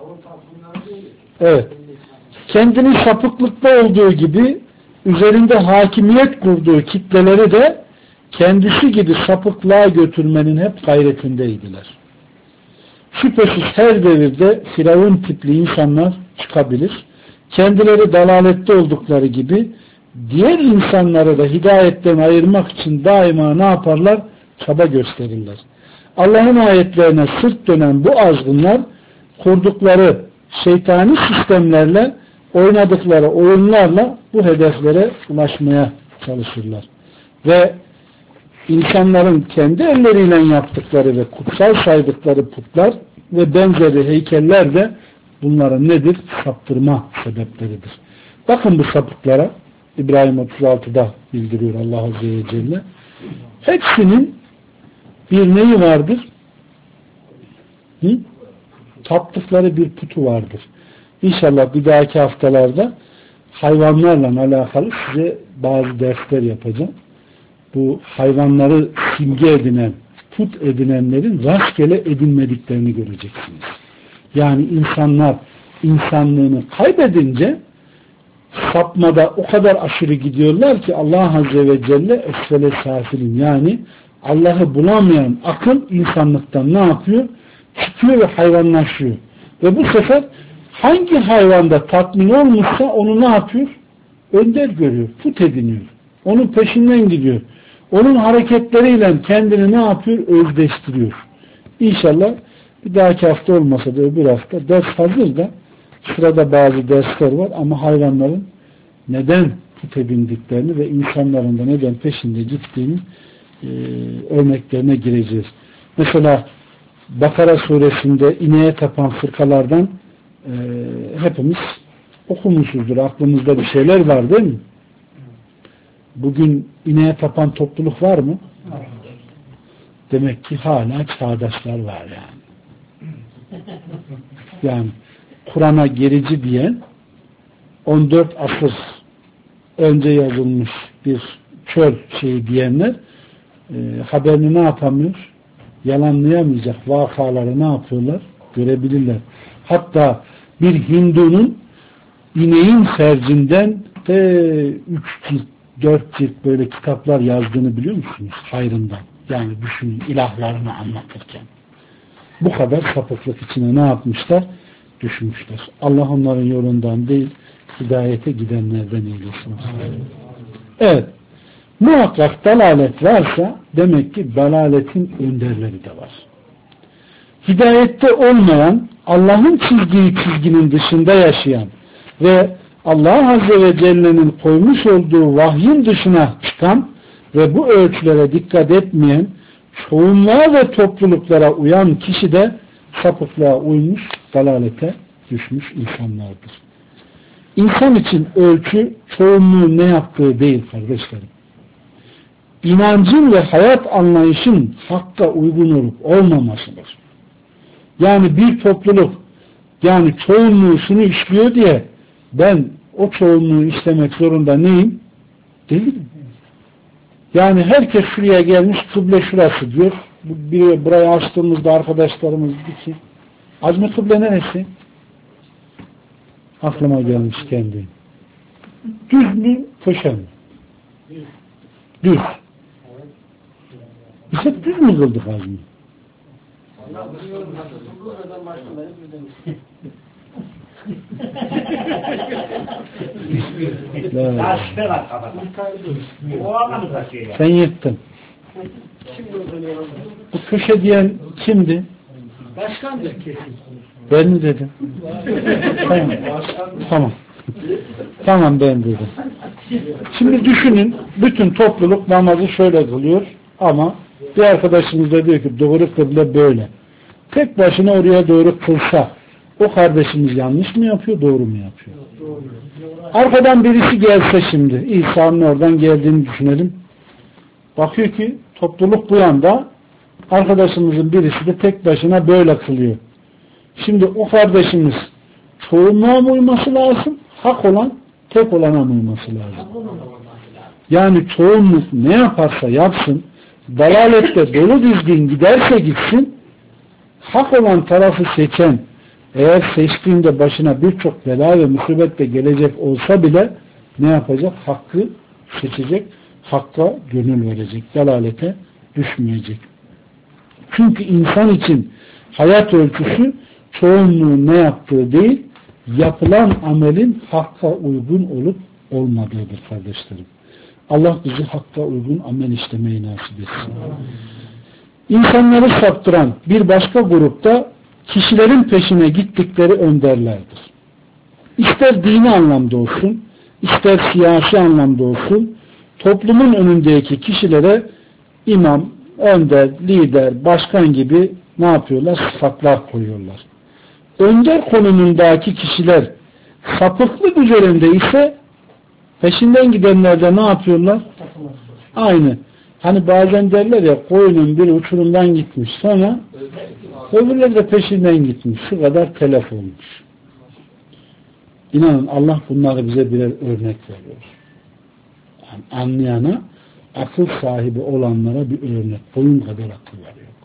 Evet. Kendini sapıklıkta olduğu gibi üzerinde hakimiyet kurduğu kitleleri de kendisi gibi sapıklığa götürmenin hep gayretindeydiler. Şüphesiz her devirde Firavun tipli insanlar çıkabilir. Kendileri dalalette oldukları gibi diğer insanları da hidayetten ayırmak için daima ne yaparlar? Çaba gösterirler. Allah'ın ayetlerine sırt dönen bu azgınlar kurdukları şeytani sistemlerle, oynadıkları oyunlarla bu hedeflere ulaşmaya çalışırlar. Ve insanların kendi elleriyle yaptıkları ve kutsal saydıkları putlar ve benzeri heykeller de bunların nedir? Saptırma sebepleridir. Bakın bu sapıklara İbrahim 36'da bildiriyor Allah Azze ve Celle. Hepsinin bir neyi vardır? Taptıkları bir putu vardır. İnşallah bir dahaki haftalarda hayvanlarla alakalı size bazı dersler yapacağım. Bu hayvanları simge edinen, put edinenlerin rastgele edinmediklerini göreceksiniz. Yani insanlar insanlığını kaybedince sapmada o kadar aşırı gidiyorlar ki Allah Azze ve Celle esfele safilin, yani Allah'ı bulamayan akıl insanlıktan ne yapıyor? Çıkıyor ve hayvanlaşıyor. Ve bu sefer hangi hayvanda tatmin olmuşsa onu ne yapıyor? Önder görüyor, put ediniyor. Onun peşinden gidiyor. Onun hareketleriyle kendini ne yapıyor? Özdeştiriyor. İnşallah bir dahaki hafta olmasa da öbür hafta ders hazır da sırada bazı dersler var ama hayvanların neden put edindiklerini ve insanların da neden peşinde gittiğini örneklerine gireceğiz. Mesela Bakara suresinde ineğe tapan fırkalardan hepimiz okumuşuzdur. Aklımızda bir şeyler var değil mi? Bugün ineğe tapan topluluk var mı? Demek ki hala çağdaşlar var yani. Yani Kur'an'a gerici diyen 14 asır önce yazılmış bir çöl şeyi diyenler haberini ne yapamıyor? Yalanlayamayacak vakaları ne yapıyorlar? Görebilirler. Hatta bir Hindu'nun ineğin fercinden 3 cilt 4 cilt böyle kitaplar yazdığını biliyor musunuz? Hayrından. Yani düşünün ilahlarını anlatırken. Bu kadar sapıklık içine ne yapmışlar? Düşmüşler. Allah onların yolundan değil, hidayete gidenlerden eylesin. Evet. Muhakkak dalalet varsa demek ki dalaletin önderleri de var. Hidayette olmayan, Allah'ın çizdiği çizginin dışında yaşayan ve Allah Azze ve Celle'nin koymuş olduğu vahyin dışına çıkan ve bu ölçülere dikkat etmeyen, çoğunluğa ve topluluklara uyan kişi de sapıklığa uymuş, dalalete düşmüş insanlardır. İnsan için ölçü çoğunluğun ne yaptığı değil kardeşlerim. İnancın ve hayat anlayışın hakka uygun olup olmamasıdır. Yani bir topluluk, yani çoğunluğu şunu işliyor diye ben o çoğunluğu işlemek zorunda neyim? Değilim. Yani herkes şuraya gelmiş, kıble şurası diyor. Burayı açtığımızda arkadaşlarımız dedi ki Azmi kıble neresi? Aklıma gelmiş kendi. Düz mü, köşe mi? Düz. Biz hep düz mü kıldık Azmi? Daha şüphe var kafada. O anlamı taşıyor ya. Sen yırttın. Bu köşe diyen kimdi? Başkandır kesin. Ben mi dedim? Tamam. Tamam. Tamam ben dedim. Şimdi düşünün, bütün topluluk namazı şöyle kılıyor ama bir arkadaşımız da diyor ki doğru kıble böyle. Tek başına oraya doğru kılsa o kardeşimiz yanlış mı yapıyor, doğru mu yapıyor? Doğru. Arkadan birisi gelse şimdi, İsa'nın oradan geldiğini düşünelim. Bakıyor ki topluluk bu yanda, arkadaşımızın birisi de tek başına böyle kılıyor. Şimdi o kardeşimiz çoğunluğa mı uyması lazım, hak olan tek olana mı uyması lazım? Yani çoğunluk ne yaparsa yapsın, dalalette dolu dizgin giderse gitsin, hak olan tarafı seçen, eğer seçtiğinde başına birçok bela ve musibet de gelecek olsa bile ne yapacak? Hakkı seçecek, hakka gönül verecek, dalalete düşmeyecek. Çünkü insan için hayat ölçüsü çoğunluğun ne yaptığı değil, yapılan amelin hakka uygun olup olmadığıdır kardeşlerim. Allah bizi hakka uygun amel işlemeyi nasip etsin. İnsanları saptıran bir başka grupta kişilerin peşine gittikleri önderlerdir. İster dini anlamda olsun, ister siyasi anlamda olsun, toplumun önündeki kişilere imam, önder, lider, başkan gibi ne yapıyorlar? Sıfatlar koyuyorlar. Önder konumundaki kişiler sapıklık üzerinde ise peşinden gidenler de ne yapıyorlar? Aynı. Hani bazen derler ya koyunun biri uçurumdan gitmiş sonra öbürleri de peşinden gitmiş. Şu kadar telef olmuş. İnanın Allah bunları bize birer örnek veriyor. Yani anlayana, akıl sahibi olanlara bir örnek. Boyun kadar akıl var yok.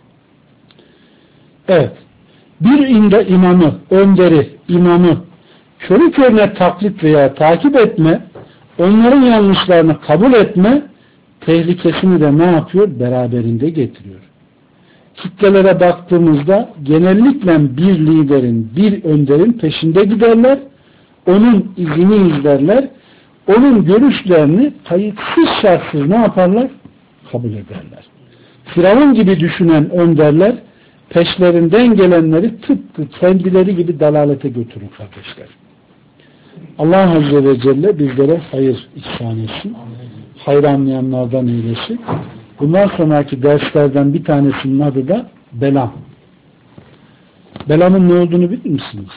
Evet. Bir imamı, önderi, imamı körü körüne taklit veya takip etme, onların yanlışlarını kabul etme, tehlikesini de ne yapıyor? Beraberinde getiriyor. Kitlelere baktığımızda genellikle bir liderin, bir önderin peşinde giderler, onun izini izlerler, onun görüşlerini kayıtsız şartsız ne yaparlar? Kabul ederler. Firavun gibi düşünen önderler, peşlerinden gelenleri tıpkı kendileri gibi dalalete götürür kardeşler. Allah Azze ve Celle bizlere hayır ihsan etsin. Hayır anlayanlardan eylesin. Bundan sonraki derslerden bir tanesinin adı da Belam. Belam'ın ne olduğunu bilir misiniz?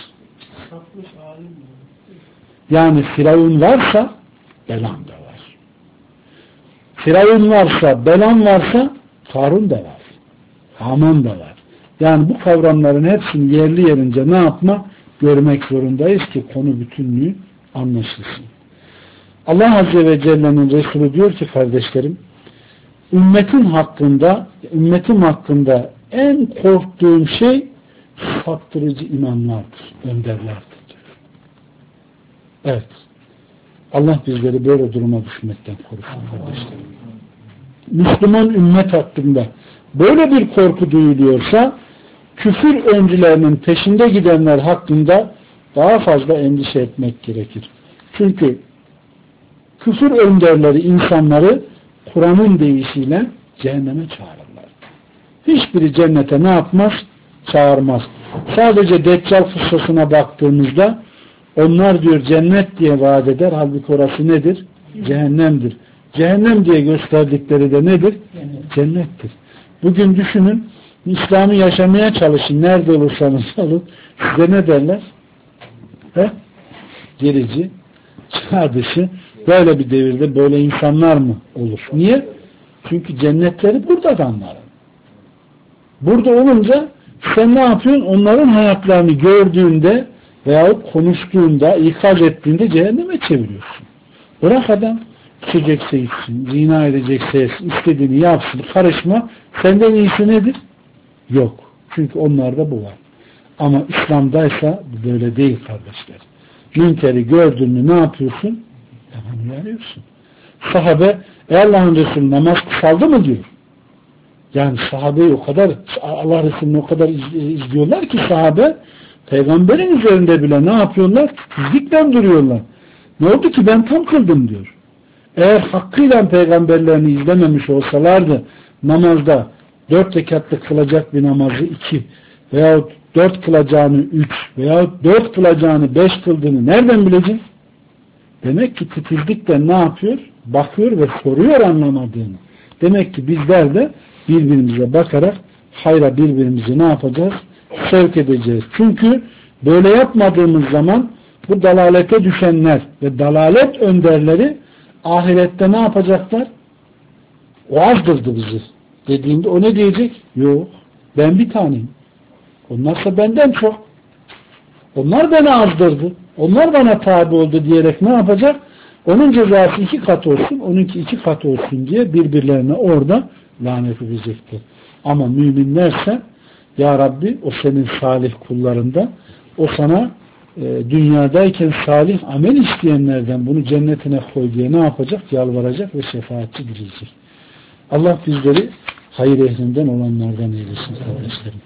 Yani Firavun varsa Belam da var. Firavun varsa, Belam varsa Karun da var. Haman da var. Yani bu kavramların hepsini yerli yerince ne yapma? Görmek zorundayız ki konu bütünlüğü anlaşılsın. Allah Azze ve Celle'nin Resulü diyor ki kardeşlerim, ümmetim hakkında en korktuğum şey saptırıcı imamlardır, önderlerdir diyor. Evet. Allah bizleri böyle duruma düşmekten korusun kardeşlerim. Müslüman ümmet hakkında böyle bir korku duyuluyorsa küfür öncülerinin peşinde gidenler hakkında daha fazla endişe etmek gerekir. Çünkü küfür önderleri insanları Kur'an'ın deyişiyle cehenneme çağırırlar. Hiçbiri cennete ne yapmaz? Çağırmaz. Sadece Deccal kıssasına baktığımızda onlar diyor cennet diye vaat eder. Halbuki orası nedir? Cehennemdir. Cehennem diye gösterdikleri de nedir? Cennettir. Bugün düşünün, İslam'ı yaşamaya çalışın. Nerede olursanız olun. Size ne derler? Gerici, çağ dışı. Böyle bir devirde böyle insanlar mı olur? Niye? Çünkü cennetleri burada adamların. Burada olunca sen ne yapıyorsun? Onların hayatlarını gördüğünde veyahut konuştuğunda, ikaz ettiğinde cehenneme çeviriyorsun. Bırak adam içecekse içsin, zina edecekse istediğini yapsın, karışma. Senden iyisi nedir? Yok. Çünkü onlarda bu var. Ama İslam'daysa böyle değil kardeşler. Münkeri gördün mü ne yapıyorsun? Hemen uyarıyorsun. Sahabe Allah'ın Resulü namaz kısaldı mı diyor. Yani sahabeyi o kadar Allah Resulü'nü o kadar izliyorlar ki sahabe peygamberin üzerinde bile ne yapıyorlar? Titizlikle duruyorlar. Ne oldu ki ben tam kıldım diyor. Eğer hakkıyla peygamberlerini izlememiş olsalardı namazda 4 rekatlı kılacak bir namazı 2 veyahut 4 kılacağını 3 veyahut 4 kılacağını 5 kıldığını nereden bilecek? Demek ki titizlikle ne yapıyor? Bakıyor ve soruyor anlamadığını. Demek ki bizler de birbirimize bakarak hayra birbirimizi ne yapacağız? Sevk edeceğiz. Çünkü böyle yapmadığımız zaman bu dalalete düşenler ve dalalet önderleri ahirette ne yapacaklar? O azdırdı bizi dediğinde o ne diyecek? Yok. Ben bir taneyim. Onlarsa benden çok. Onlar beni azdırdı. Onlar bana tabi oldu diyerek ne yapacak? Onun cezası 2 kat olsun, onunki 2 kat olsun diye birbirlerine orada lanet edecektir. Ama müminlerse Ya Rabbi o senin salih kullarında o sana dünyadayken salih amel isteyenlerden bunu cennetine koy diye ne yapacak? Yalvaracak ve şefaatçi dilecek. Allah bizleri hayır ehlinden olanlardan eylesin kardeşlerim.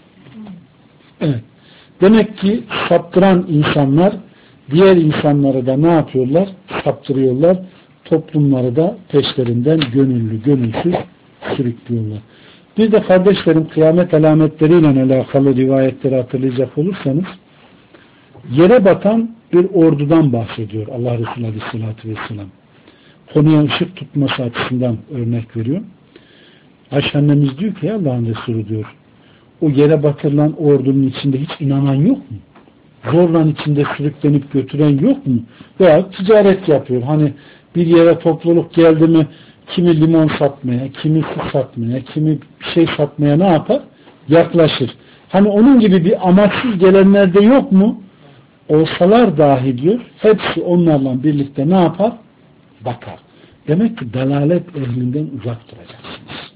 Evet. Demek ki saptıran insanlar diğer insanları da ne yapıyorlar? Saptırıyorlar. Toplumları da peşlerinden gönüllü, gönülsüz sürüklüyorlar. Bir de kardeşlerim kıyamet alametleriyle alakalı rivayetleri hatırlayacak olursanız yere batan bir ordudan bahsediyor Allah Resulü Aleyhisselatü Vesselam. Konuya ışık tutması açısından örnek veriyor. Ayşe annemiz diyor ki Allah'ın Resulü diyor o yere batırılan ordunun içinde hiç inanan yok mu? Zorla içinde sürüklenip götüren yok mu? Veya ticaret yapıyor. Hani bir yere topluluk geldi mi kimi limon satmaya, kimi su satmaya, kimi bir şey satmaya ne yapar? Yaklaşır. Hani onun gibi bir amaçsız gelenler de yok mu? Olsalar dahi diyor, hepsi onlarla birlikte ne yapar? Bakar. Demek ki dalalet ehlinden uzak duracaksınız.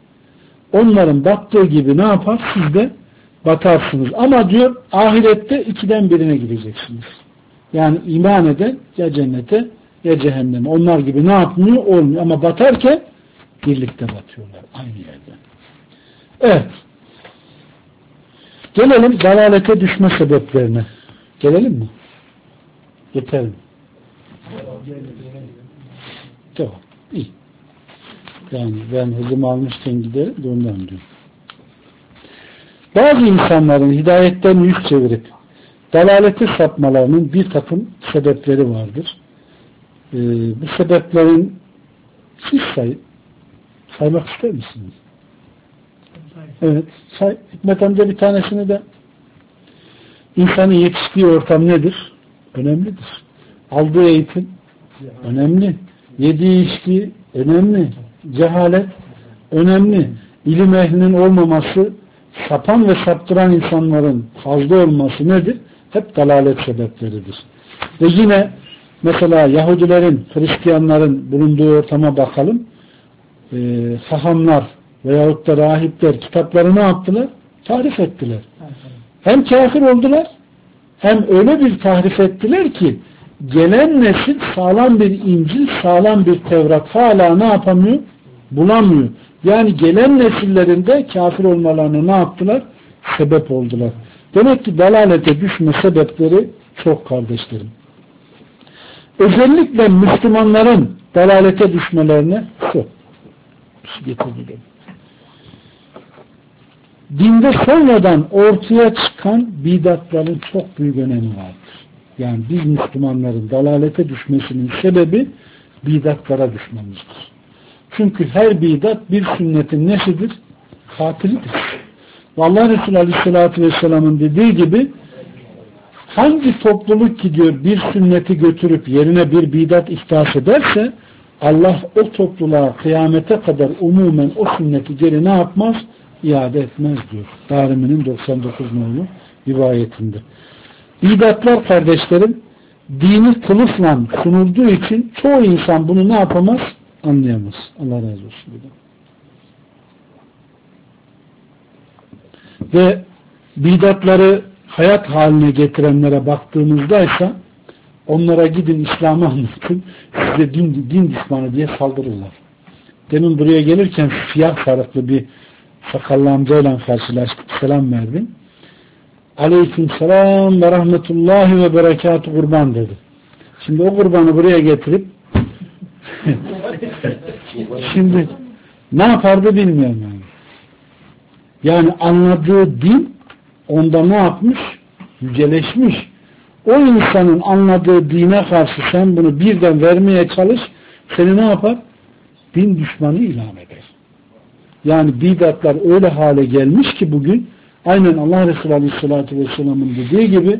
Onların baktığı gibi ne yapar? Siz de batarsınız. Ama diyor ahirette 2'den birine gideceksiniz. Yani iman eden ya cennete ya cehenneme. Onlar gibi ne yapmıyor? Olmuyor. Ama batarken birlikte batıyorlar aynı yerden. Evet. Gelelim dalalete düşme sebeplerine. Gelelim mi? Yeter mi? Tamam. İyi. Yani ben hızımı almışken giderim de ondan diyorum. Bazı insanların hidayetten yüz çevirip dalalete sapmalarının bir takım sebepleri vardır. Bu sebeplerin siz saymak ister misiniz? Evet. Hikmet amca bir tanesini de insanın yetiştiği ortam nedir? Önemlidir. Aldığı eğitim önemli. Yediği içki önemli. Cehalet önemli. İlim ehlinin olmaması, sapan ve saptıran insanların fazla olması nedir? Hep dalalet sebepleridir. Ve yine mesela Yahudilerin, Hristiyanların bulunduğu ortama bakalım. Hahamlar veyahut da rahipler kitapları ne yaptılar? Tahrif ettiler. Hem kafir oldular, hem öyle bir tahrif ettiler ki gelen nesil sağlam bir İncil, sağlam bir Tevrat hala ne yapamıyor? Bulamıyor. Yani gelen nesillerinde kafir olmalarını ne yaptılar? Sebep oldular. Demek ki dalalete düşme sebepleri çok kardeşlerim. Özellikle Müslümanların dalalete düşmelerine şu. Getirdim. Dinde sonradan ortaya çıkan bidatların çok büyük önemi vardır. Yani biz Müslümanların dalalete düşmesinin sebebi bidatlara düşmemizdir. Çünkü her bidat bir sünnetin nesidir? Katilidir. Allah Resulü Aleyhisselatü Vesselam'ın dediği gibi hangi topluluk gidiyor bir sünneti götürüp yerine bir bidat ihdas ederse Allah o topluluğa kıyamete kadar umumen o sünneti geri ne yapmaz? İade etmez diyor. Darimi'nin 99 nolu rivayetinde. Bidatlar kardeşlerim dini kılıfla sunulduğu için çoğu insan bunu ne yapamaz? Anlayamaz. Allah razı olsun. Ve bidatları hayat haline getirenlere baktığımızda ise onlara gidin İslam'ı anlatın size din düşmanı diye saldırırlar. Demin buraya gelirken siyah sarıklı bir sakallı amcayla karşılaştık. Selam verdim. Aleykümselam ve rahmetullahi ve berekatü kurban dedi. Şimdi o kurbanı buraya getirip şimdi ne yapardı bilmiyorum yani. Yani anladığı din onda ne yapmış? Yüceleşmiş. O insanın anladığı dine karşı sen bunu birden vermeye çalış, seni ne yapar? Din düşmanı ilan eder. Yani bidatlar öyle hale gelmiş ki bugün aynen Allah Resulü Aleyhisselatü Vesselam'ın dediği gibi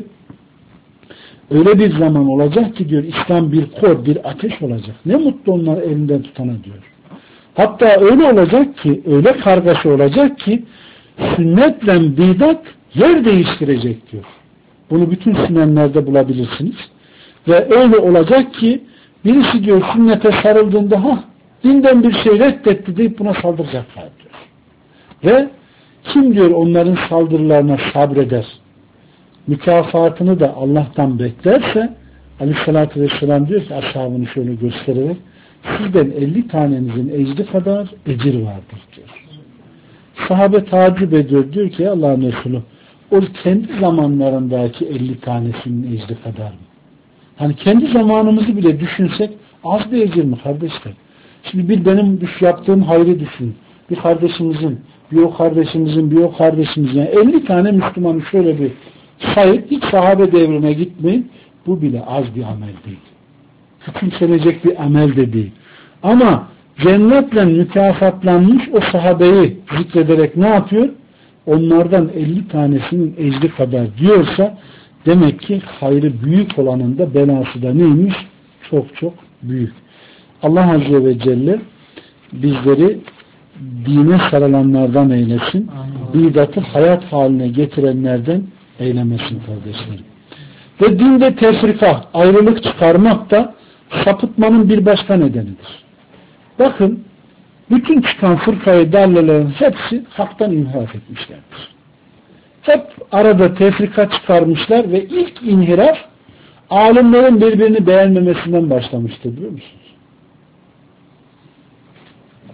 öyle bir zaman olacak ki diyor İslam bir kor, bir ateş olacak. Ne mutlu onlar elinden tutana diyor. Hatta öyle olacak ki, öyle kargaşa olacak ki sünnetle bidat yer değiştirecek diyor. Bunu bütün sünenlerde bulabilirsiniz. Ve öyle olacak ki birisi diyor sünnete sarıldığında dinden bir şey reddetti deyip buna saldıracaklar diyor. Ve kim diyor onların saldırılarına sabreder, mükafatını da Allah'tan beklerse Aleyhisselatü Vesselam diyor ki ashabını şöyle göstererek sizden 50 tanenizin ecri kadar ecir vardır diyor. Sahabe tacip ediyor diyor ki Allah'ın Resulü o kendi zamanlarındaki 50 tanesinin ecri kadar mı? Hani kendi zamanımızı bile düşünsek az bir ecir mi kardeşler? Şimdi bir benim yaptığım hayrı düşün. Bir kardeşimizin, bir o kardeşimizin, bir o kardeşimizin. Yani 50 tane Müslümanı şöyle bir sayıp hiç sahabe devrine gitmeyin. Bu bile az bir amel değil. Küçümsenecek bir amel de değil. Ama cennetle mükafatlanmış o sahabeyi zikrederek ne yapıyor? Onlardan 50 tanesinin ecri kadar diyorsa demek ki hayrı büyük olanın da belası da neymiş? Çok çok büyük. Allah Azze ve Celle bizleri dine sarılanlardan eylesin. Bidatı hayat haline getirenlerden eylemesin kardeşlerim. Ve dinde tefrika, ayrılık çıkarmak da sapıtmanın bir başka nedenidir. Bakın, bütün çıkan fırkayı dallelerin hepsi haktan inhiraf etmişlerdir. Hep arada tefrika çıkarmışlar ve ilk inhiraf alimlerin birbirini beğenmemesinden başlamıştır biliyor musunuz?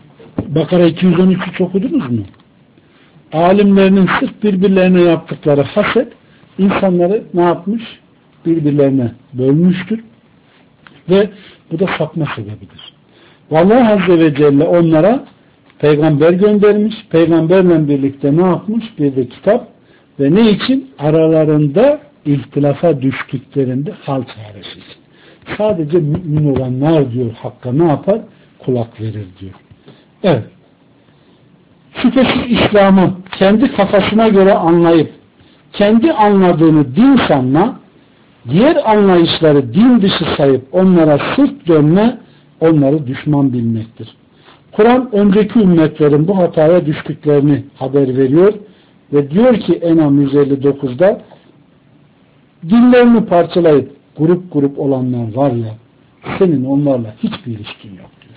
Bakara 213'ü okudunuz mu? Alimlerinin sırf birbirlerine yaptıkları haset insanları ne yapmış? Birbirlerine bölmüştür. Ve bu da sapma sebebidir. Allah Azze ve Celle onlara peygamber göndermiş. Peygamberle birlikte ne yapmış? Bir de kitap. Ve ne için? Aralarında ihtilafa düştüklerinde hal çaresi için. Sadece mümin olanlar diyor Hakk'a ne yapar? Kulak verir diyor. Evet. Şüphesiz İslam'ı kendi kafasına göre anlayıp kendi anladığını din sanma, diğer anlayışları din dışı sayıp onlara sırt dönme, onları düşman bilmektir. Kur'an önceki ümmetlerin bu hataya düştüklerini haber veriyor ve diyor ki En'am 159'da dinlerini parçalayıp grup grup olanlar var ya, senin onlarla hiçbir ilişkin yok diyor.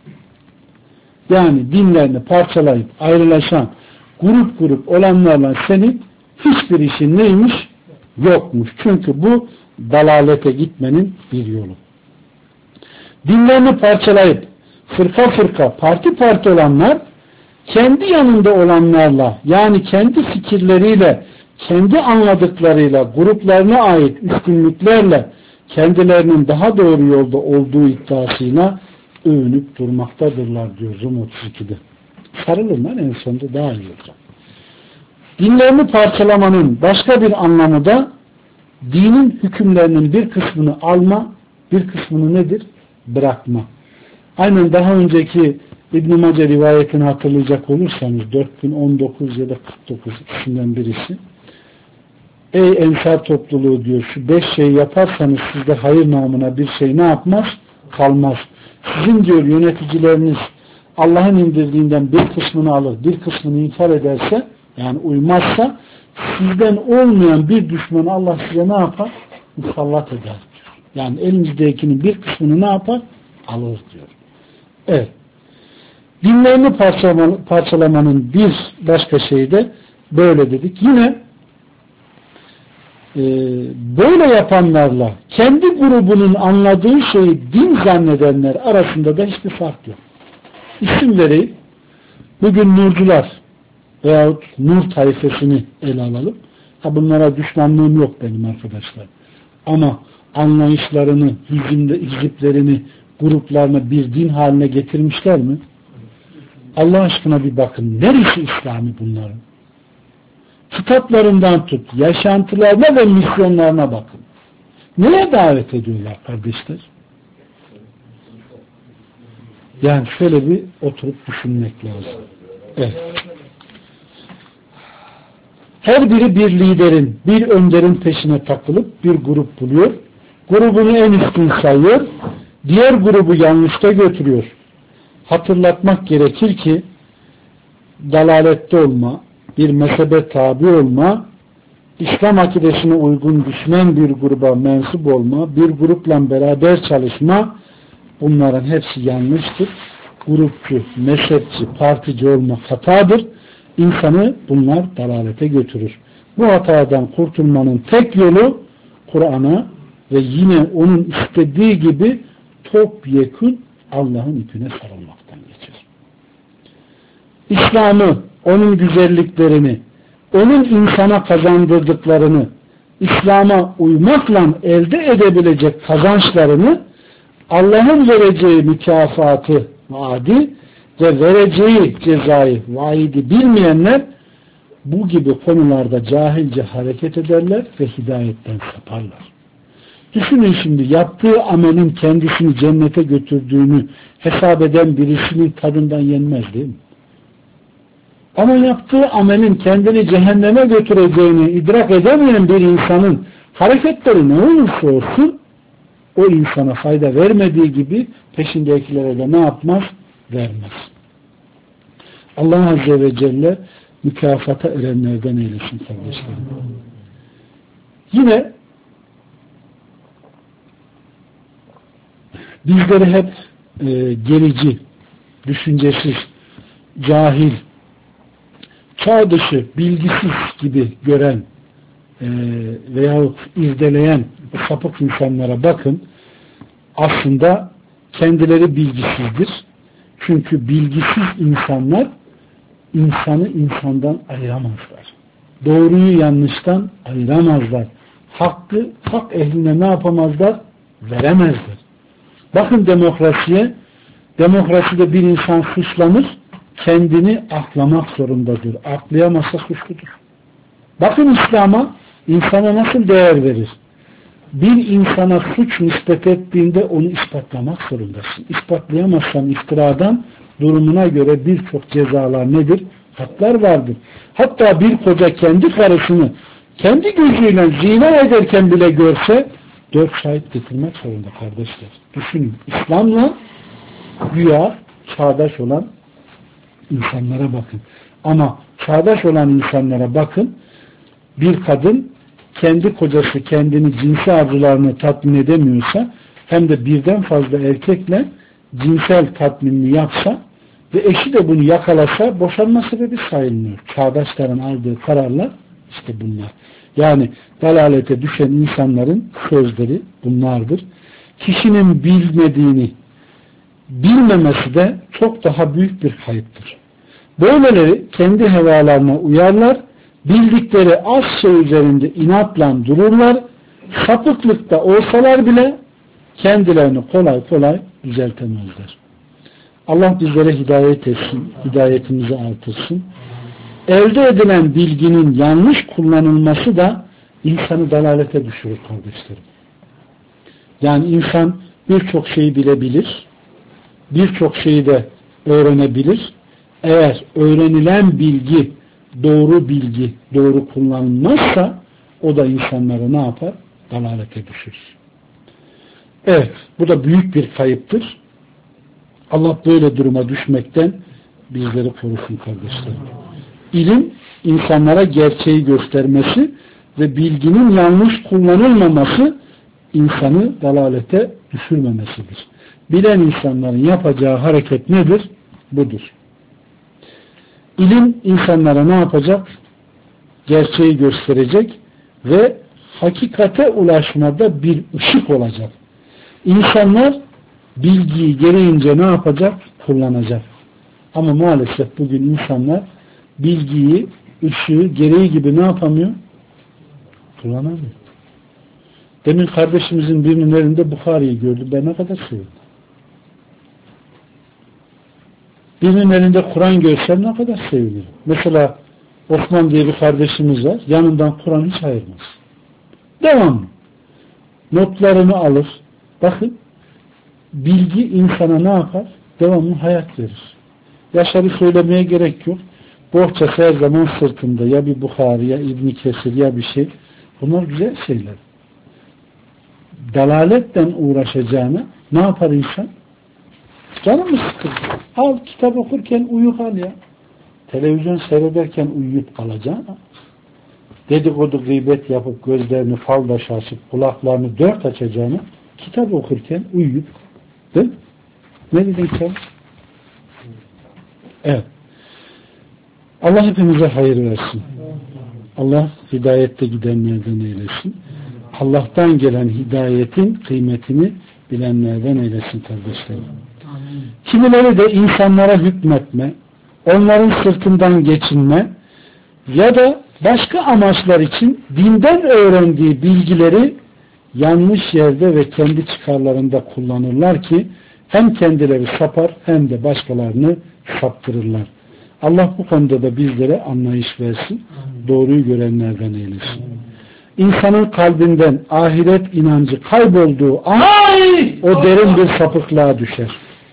Yani dinlerini parçalayıp ayrılaşan grup grup olanlarla senin hiçbir işin neymiş? Yokmuş. Çünkü bu dalalete gitmenin bir yolu. Dinlerini parçalayıp fırka fırka, parti parti olanlar kendi yanında olanlarla, yani kendi fikirleriyle, kendi anladıklarıyla, gruplarına ait üstünlüklerle kendilerinin daha doğru yolda olduğu iddiasıyla övünüp durmaktadırlar diyor Rum 32'de. Sarılırlar, en sonunda daha iyi olacak. Dinlerini parçalamanın başka bir anlamı da dinin hükümlerinin bir kısmını alma, bir kısmını nedir? Bırakma. Aynen daha önceki İbn-i Mace rivayetini hatırlayacak olursanız 4019 ya da 49 ikisinden birisi. Ey Ensar topluluğu diyor, şu 5 şey yaparsanız sizde hayır namına bir şey ne yapmaz? Kalmaz. Sizin diyor yöneticileriniz Allah'ın indirdiğinden bir kısmını alır, bir kısmını inkar ederse, yani uymazsa sizden olmayan bir düşmanı Allah size ne yapar? Musallat eder diyor. Yani elinizdekinin bir kısmını ne yapar? Alır diyor. Evet. Dinlerini parçalamanın bir başka şeyi de böyle dedik. Yine böyle yapanlarla kendi grubunun anladığı şeyi din zannedenler arasında da hiçbir fark yok. İsimleri bugün nurcular veyahut nur tayfesini ele alalım. Ha, bunlara düşmanlığım yok benim arkadaşlar. Ama anlayışlarını, hiziplerini, gruplarını bir din haline getirmişler mi? Allah aşkına bir bakın. Neresi İslami bunların? Kitaplarından tut, yaşantılarına ve misyonlarına bakın. Neye davet ediyorlar kardeşler? Yani şöyle bir oturup düşünmek lazım. Evet. Her biri bir liderin, bir önderin peşine takılıp bir grup buluyor. Grubunu en üstün sayıyor. Diğer grubu yanlışta götürüyor. Hatırlatmak gerekir ki dalalette olma, bir mezhebe tabi olma, İslam akidesine uygun düşman bir gruba mensup olma, bir grupla beraber çalışma, bunların hepsi yanlıştır. Grupçu, mezhepçi, partici olmak hatadır. İnsanı bunlar dalalete götürür. Bu hatadan kurtulmanın tek yolu Kur'an'a ve yine onun istediği gibi topyekün Allah'ın ipine sarılmaktan geçer. İslam'ı, onun güzelliklerini, onun insana kazandırdıklarını, İslam'a uymakla elde edebilecek kazançlarını, Allah'ın vereceği mükafatı, vaadi ve vereceği cezayı, vaidi bilmeyenler bu gibi konularda cahilce hareket ederler ve hidayetten saparlar. Düşünün şimdi, yaptığı amelin kendisini cennete götürdüğünü hesap eden birisinin tadından yenmez değil mi? Ama yaptığı amelin kendini cehenneme götüreceğini idrak edemeyen bir insanın hareketleri ne olursa olsun o insana fayda vermediği gibi peşindekilere de ne yapmaz? Vermez. Allah Azze ve Celle mükafata erenlerden eylesin kardeşlerim. Yine bizleri hep gerici, düşüncesiz, cahil, çağ dışı, bilgisiz gibi gören veyahut irdeleyen bu sapık insanlara bakın, aslında kendileri bilgisizdir. Çünkü bilgisiz insanlar insanı insandan ayıramazlar. Doğruyu yanlıştan ayıramazlar. Hakkı hak ehline ne yapamazlar? Veremezler. Bakın demokrasiye. Demokraside bir insan suçlanır, kendini aklamak zorundadır. Aklayamazsa suçludur. Bakın İslam'a, insana nasıl değer verir? Bir insana suç nispet ettiğinde onu ispatlamak zorundasın. İspatlayamazsan iftiradan durumuna göre birçok cezalar nedir? Hatlar vardır. Hatta bir koca kendi karısını kendi gözüyle zina ederken bile görse 4 şahit getirmek zorunda kardeşler. Düşünün. İslam'la güya çağdaş olan insanlara bakın. Ama çağdaş olan insanlara bakın, bir kadın kendi kocası kendini cinsi arzularını tatmin edemiyorsa hem de birden fazla erkekle cinsel tatminini yapsa ve eşi de bunu yakalasa boşanma sebebi sayılmıyor. Çağdaşların aldığı kararlar işte bunlar. Yani dalalete düşen insanların sözleri bunlardır. Kişinin bilmediğini bilmemesi de çok daha büyük bir kayıptır. Böyleleri kendi hevalarına uyarlar, bildikleri az şey üzerinde inatla dururlar, sapıklıkta olsalar bile kendilerini kolay kolay düzeltemezler. Allah bizlere hidayet etsin, hidayetimizi artırsın. Elde edilen bilginin yanlış kullanılması da insanı dalalete düşürür kardeşlerim. Yani insan birçok şeyi bilebilir, birçok şeyi de öğrenebilir. Eğer öğrenilen bilgi, doğru kullanılmazsa o da insanları ne yapar? Dalalete düşür. Evet, bu da büyük bir kayıptır. Allah böyle duruma düşmekten bizleri korusun kardeşlerim. İlim, insanlara gerçeği göstermesi ve bilginin yanlış kullanılmaması insanı dalalete düşürmemesidir. Bilen insanların yapacağı hareket nedir? Budur. İlim insanlara ne yapacak? Gerçeği gösterecek ve hakikate ulaşmada bir ışık olacak. İnsanlar bilgiyi gereğince ne yapacak? Kullanacak. Ama maalesef bugün insanlar bilgiyi, ışığı gereği gibi ne yapamıyor? Kullanamıyor. Demin kardeşimizin birinin elinde Bukhari'yi gördüm. Ben ne kadar sevindim. Birinin elinde Kur'an görsem ne kadar sevinirim. Mesela Osman diye bir kardeşimiz var. Yanından Kur'an hiç ayırmaz. Devamlı. Notlarını alır. Bakın bilgi insana ne yapar? Devamlı hayat verir. Yaşarı söylemeye gerek yok. Bohçası her zaman sırtında. Ya bir Bukhari, ya İbn Kesir, ya bir şey. Bunlar güzel şeyler. Dalaletten uğraşacağına ne yapar insan? Canım mı sıkılır? Al kitap okurken uyu kal ya. Televizyon seyrederken uyuyup kalacağına, dedikodu gıybet yapıp gözlerini faldaş açıp kulaklarını dört açacağına, kitap okurken uyuyup, değil mi? Ne dedin sen? Evet. Allah hepimize hayır versin. Allah hidayette gidenlerden eylesin. Allah'tan gelen hidayetin kıymetini bilenlerden eylesin kardeşlerim. Kimileri de insanlara hükmetme, onların sırtından geçinme ya da başka amaçlar için dinden öğrendiği bilgileri yanlış yerde ve kendi çıkarlarında kullanırlar ki hem kendileri sapar hem de başkalarını saptırırlar. Allah bu konuda da bizlere anlayış versin, doğruyu görenlerden eylesin. İnsanın kalbinden ahiret inancı kaybolduğu an o derin bir sapıklığa düşer.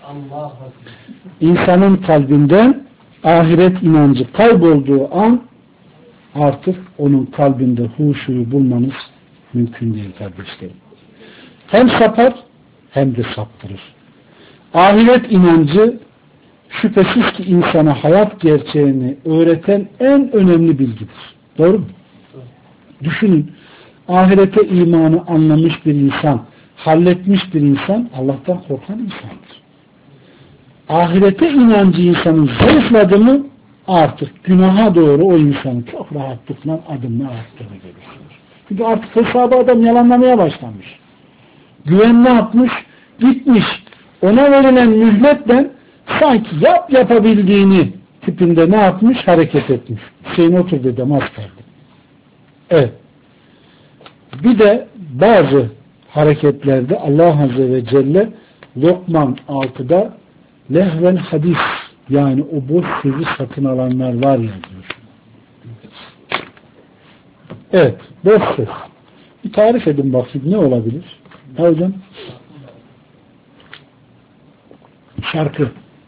İnsanın kalbinden ahiret inancı kaybolduğu an artık onun kalbinde huşuyu bulmanız mümkün değil kardeşlerim. Hem sapar hem de saptırır. Ahiret inancı şüphesiz ki insana hayat gerçeğini öğreten en önemli bilgidir. Doğru mu? Düşünün. Ahirete imanı anlamış bir insan, halletmiş bir insan Allah'tan korkan insandır. Ahirete inancı insanın zayıfladı mı artık günaha doğru o insanın çok rahatlıkla adımını attığını görürsünüz. Çünkü artık hesabı adam yalanlamaya başlamış. Güven ne yapmış? Gitmiş. Ona verilen mühletle sanki yapabildiğini tipinde ne yapmış? Hareket etmiş. Hüseyin otur dedi, az kaldı. Evet. Bir de bazı hareketlerde Allah Azze ve Celle Lokman 6'da lehvel hadis, yani o boş sözü satın alanlar var ya diyor. Evet, boş söz. Bir tarif edin bakayım, ne olabilir? Ha hocam? Şarkı,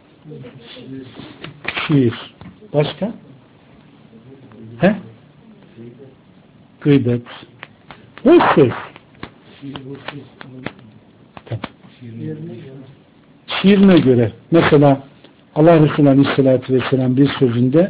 şiir, başka? He? Gıybet, boş söz. Şiirine göre, mesela Allah Resulü Aleyhisselatü Vesselam bir sözünde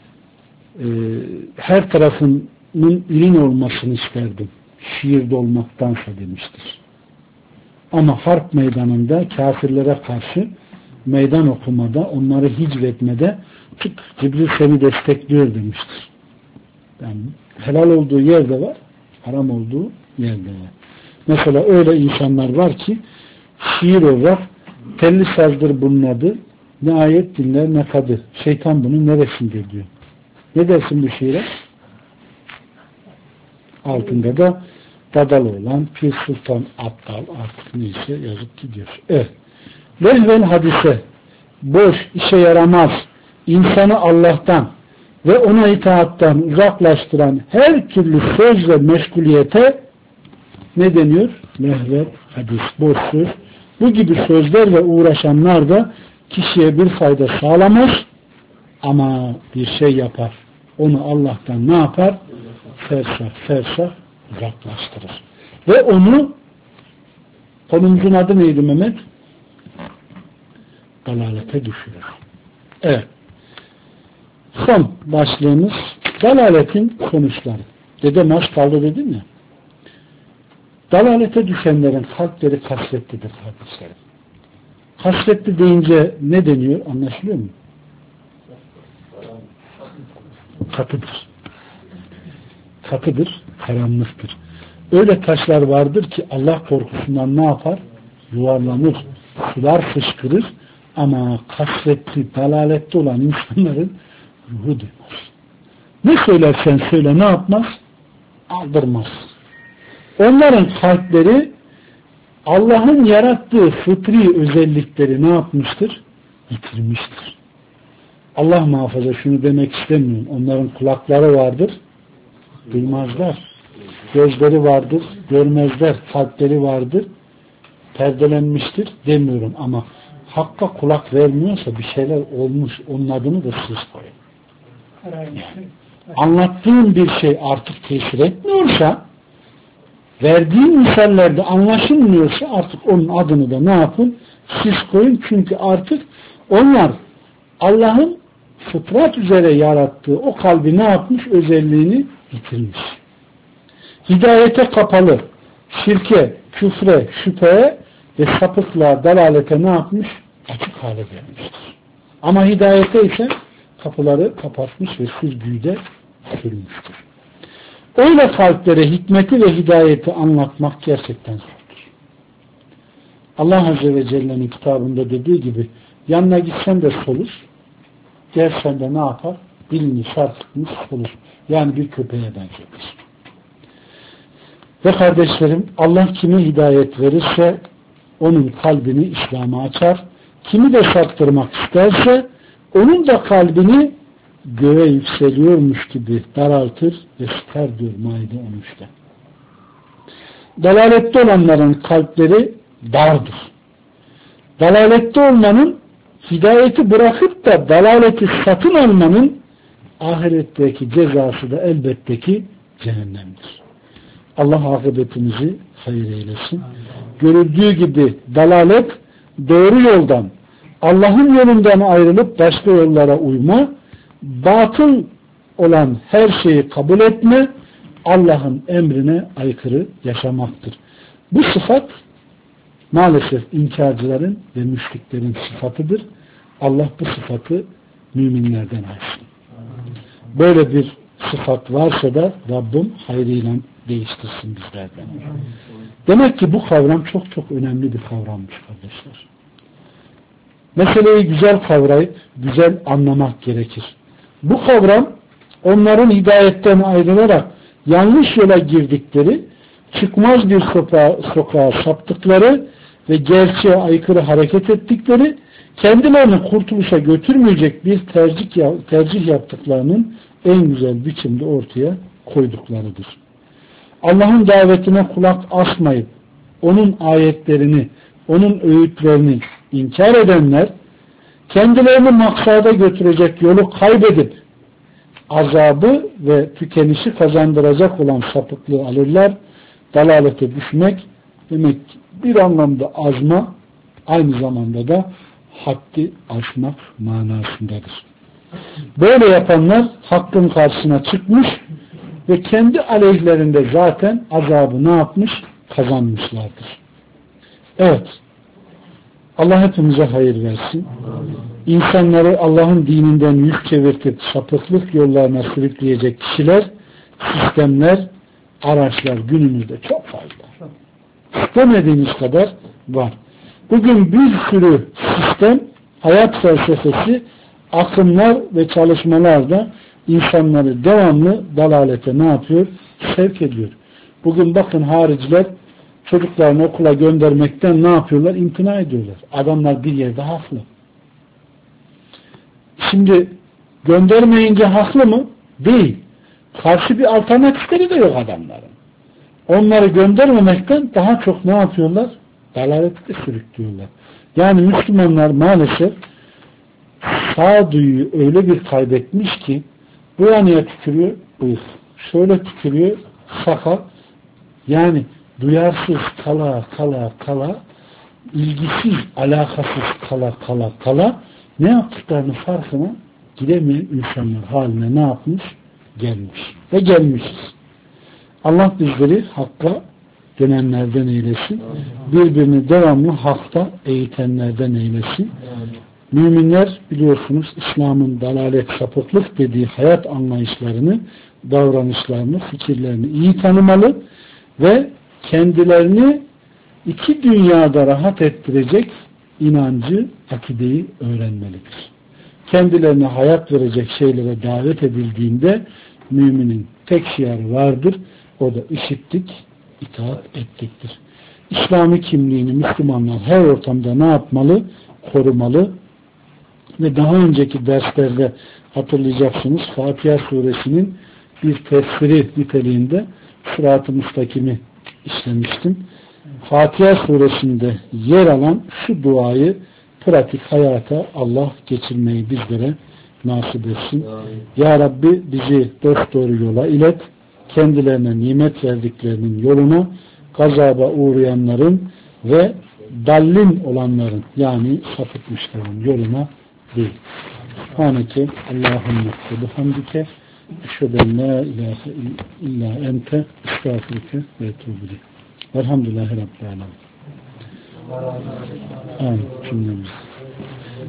her tarafının ürün olmasını isterdim, şiirde olmaktansa demiştir. Ama harp meydanında kafirlere karşı meydan okumada, onları hicvetmede Cibril seni destekliyor demiştir. Yani helal olduğu yerde var, haram olduğu yerde var. Mesela öyle insanlar var ki şiir olarak telli sazdır bunun adı, ne ayet dinler ne kadı. Şeytan bunun neresinde diyor. Ne dersin bu şiire? Altında da dadalı olan Pir Sultan Abdal artık neyse yazıp gidiyor. Evet. Lehvel hadise, boş, işe yaramaz, insanı Allah'tan ve ona itaattan uzaklaştıran her türlü söz ve meşguliyete ne deniyor? Lehvel hadis, boş söz. Bu gibi sözlerle uğraşanlar da kişiye bir fayda sağlamaz ama bir şey yapar. Onu Allah'tan ne yapar? Fersah uzaklaştırır. Ve onu, konumuzun adı neydi Mehmet? Dalalete düşürür. Evet. Son başlığımız dalaletin sonuçları. Dedem az kaldı dedim ya. Dalalete düşenlerin kalpleri kasvetlidir kardeşlerim. Kasvetli deyince ne deniyor? Anlaşılıyor mu? Katıdır. Katıdır, karanlıktır. Öyle taşlar vardır ki Allah korkusundan ne yapar? Yuvarlanır, sular fışkırır ama kasvetli, dalalette olan insanların ruhu duymaz. Ne söylersen söyle ne yapmaz? Aldırmaz. Onların kalpleri Allah'ın yarattığı fıtri özellikleri ne yapmıştır? Yitirmiştir. Allah muhafaza, şunu demek istemiyorum. Onların kulakları vardır, duymazlar. Gözleri vardır, görmezler. Kalpleri vardır, perdelenmiştir demiyorum ama hakka kulak vermiyorsa bir şeyler olmuş. Onun adını da siz koyun. Yani, anlattığın bir şey artık tesir etmiyorsa, verdiğin misallerde anlaşılmıyorsa artık onun adını da ne yapın? Siz koyun. Çünkü artık onlar Allah'ın fıtrat üzere yarattığı o kalbi ne yapmış? Özelliğini yitirmiş. Hidayete kapalı, şirke, küfre, şüpheye ve sapıklığa, dalalete ne yapmış? Açık hale gelmiştir. Ama hidayete ise kapıları kapatmış ve süzgüyü sürmüştür. Öyle kalplere hikmeti ve hidayeti anlatmak gerçekten zordur. Allah Azze ve Celle'nin kitabında dediği gibi yanına gitsen de solur, gelsen de ne yapar? Dilini sarkıtmış solur. Yani bir köpeğe benzetir. Ve kardeşlerim, Allah kime hidayet verirse onun kalbini İslam'a açar. Kimi de saptırmak isterse onun da kalbini göğe yükseliyormuş gibi daraltır ve sıkar diyor Maide 13'te. Dalalette olanların kalpleri dardır. Dalalette olmanın, hidayeti bırakıp da dalaleti satın almanın ahiretteki cezası da elbette ki cehennemdir. Allah akıbetimizi hayır eylesin. Görüldüğü gibi dalalet doğru yoldan, Allah'ın yolundan ayrılıp başka yollara uyma, batıl olan her şeyi kabul etme, Allah'ın emrine aykırı yaşamaktır. Bu sıfat maalesef inkarcıların ve müşriklerin sıfatıdır. Allah bu sıfatı müminlerden alsın. Böyle bir sıfat varsa da Rabbim hayrıyla değiştirsin bizlerden. Demek ki bu kavram çok çok önemli bir kavrammış kardeşler. Meseleyi güzel kavrayıp güzel anlamak gerekir. Bu kavram onların hidayetten ayrılarak yanlış yola girdikleri, çıkmaz bir sokağa saptıkları ve gerçeğe aykırı hareket ettikleri, kendilerini kurtuluşa götürmeyecek bir tercih yaptıklarının en güzel biçimde ortaya koyduklarıdır. Allah'ın davetine kulak asmayıp onun ayetlerini, onun öğütlerini inkar edenler, kendilerini maksada götürecek yolu kaybedip azabı ve tükenişi kazandıracak olan sapıklığı alırlar. Dalalete düşmek demek bir anlamda azma, aynı zamanda da haddi aşmak manasındadır. Böyle yapanlar hakkın karşısına çıkmış ve kendi aleyhlerinde zaten azabı ne yapmış? Kazanmışlardır. Evet. Allah hepimize hayır versin. İnsanları Allah'ın dininden yüz çevirtip sapıklık yollarına sürükleyecek kişiler, sistemler, araçlar günümüzde çok fazla. İstemediğiniz kadar var. Bugün bir sürü sistem, hayat felsefesi, akımlar ve çalışmalar da insanları devamlı dalalete ne yapıyor? Sevk ediyor. Bugün bakın hariciler çocuklarını okula göndermekten ne yapıyorlar? İmtina ediyorlar. Adamlar bir yerde haklı. Şimdi göndermeyince haklı mı? Değil. Karşı bir alternatifleri de yok adamların. Onları göndermemekten daha çok ne yapıyorlar? Dalalete sürüklüyorlar. Yani Müslümanlar maalesef sağduyuyu öyle bir kaybetmiş ki bu yanıya tükürüyor, bıyık. Şöyle tükürüyor, sakal. Yani duyarsız kala, ilgisiz, alakasız kala ne yaptıklarını farkına gidemeyen insanlar haline ne yapmış? Gelmiş. Ve gelmişiz. Allah bizleri hakka dönenlerden eylesin. Birbirini devamlı hakta eğitenlerden eylesin. Müminler biliyorsunuz İslam'ın dalalet, sapıklık dediği hayat anlayışlarını, davranışlarını, fikirlerini iyi tanımalı ve kendilerini iki dünyada rahat ettirecek inancı, akideyi öğrenmelidir. Kendilerine hayat verecek şeylere davet edildiğinde müminin tek şiarı vardır. O da işittik, itaat ettiktir. İslami kimliğini Müslümanlar her ortamda ne yapmalı? Korumalı. Ve daha önceki derslerde hatırlayacaksınız Fatiha suresinin bir tefsiri niteliğinde Sırat-ı Müstakim'i işlemiştim. Fatiha suresinde yer alan şu duayı pratik hayata Allah geçirmeyi bizlere nasip etsin. Ya Rabbi bizi dosdoğru yola ilet, kendilerine nimet verdiklerinin yoluna, gazaba uğrayanların ve dallin olanların yani sapıtmışların yoluna değil. Subhaneke Allahümme ve bihamdike eşheden la ilahe illa ente estağfurüke ve etûbü ileyk. Elhamdülillahi Rabbil âlemin. Amin. Cümlemiz.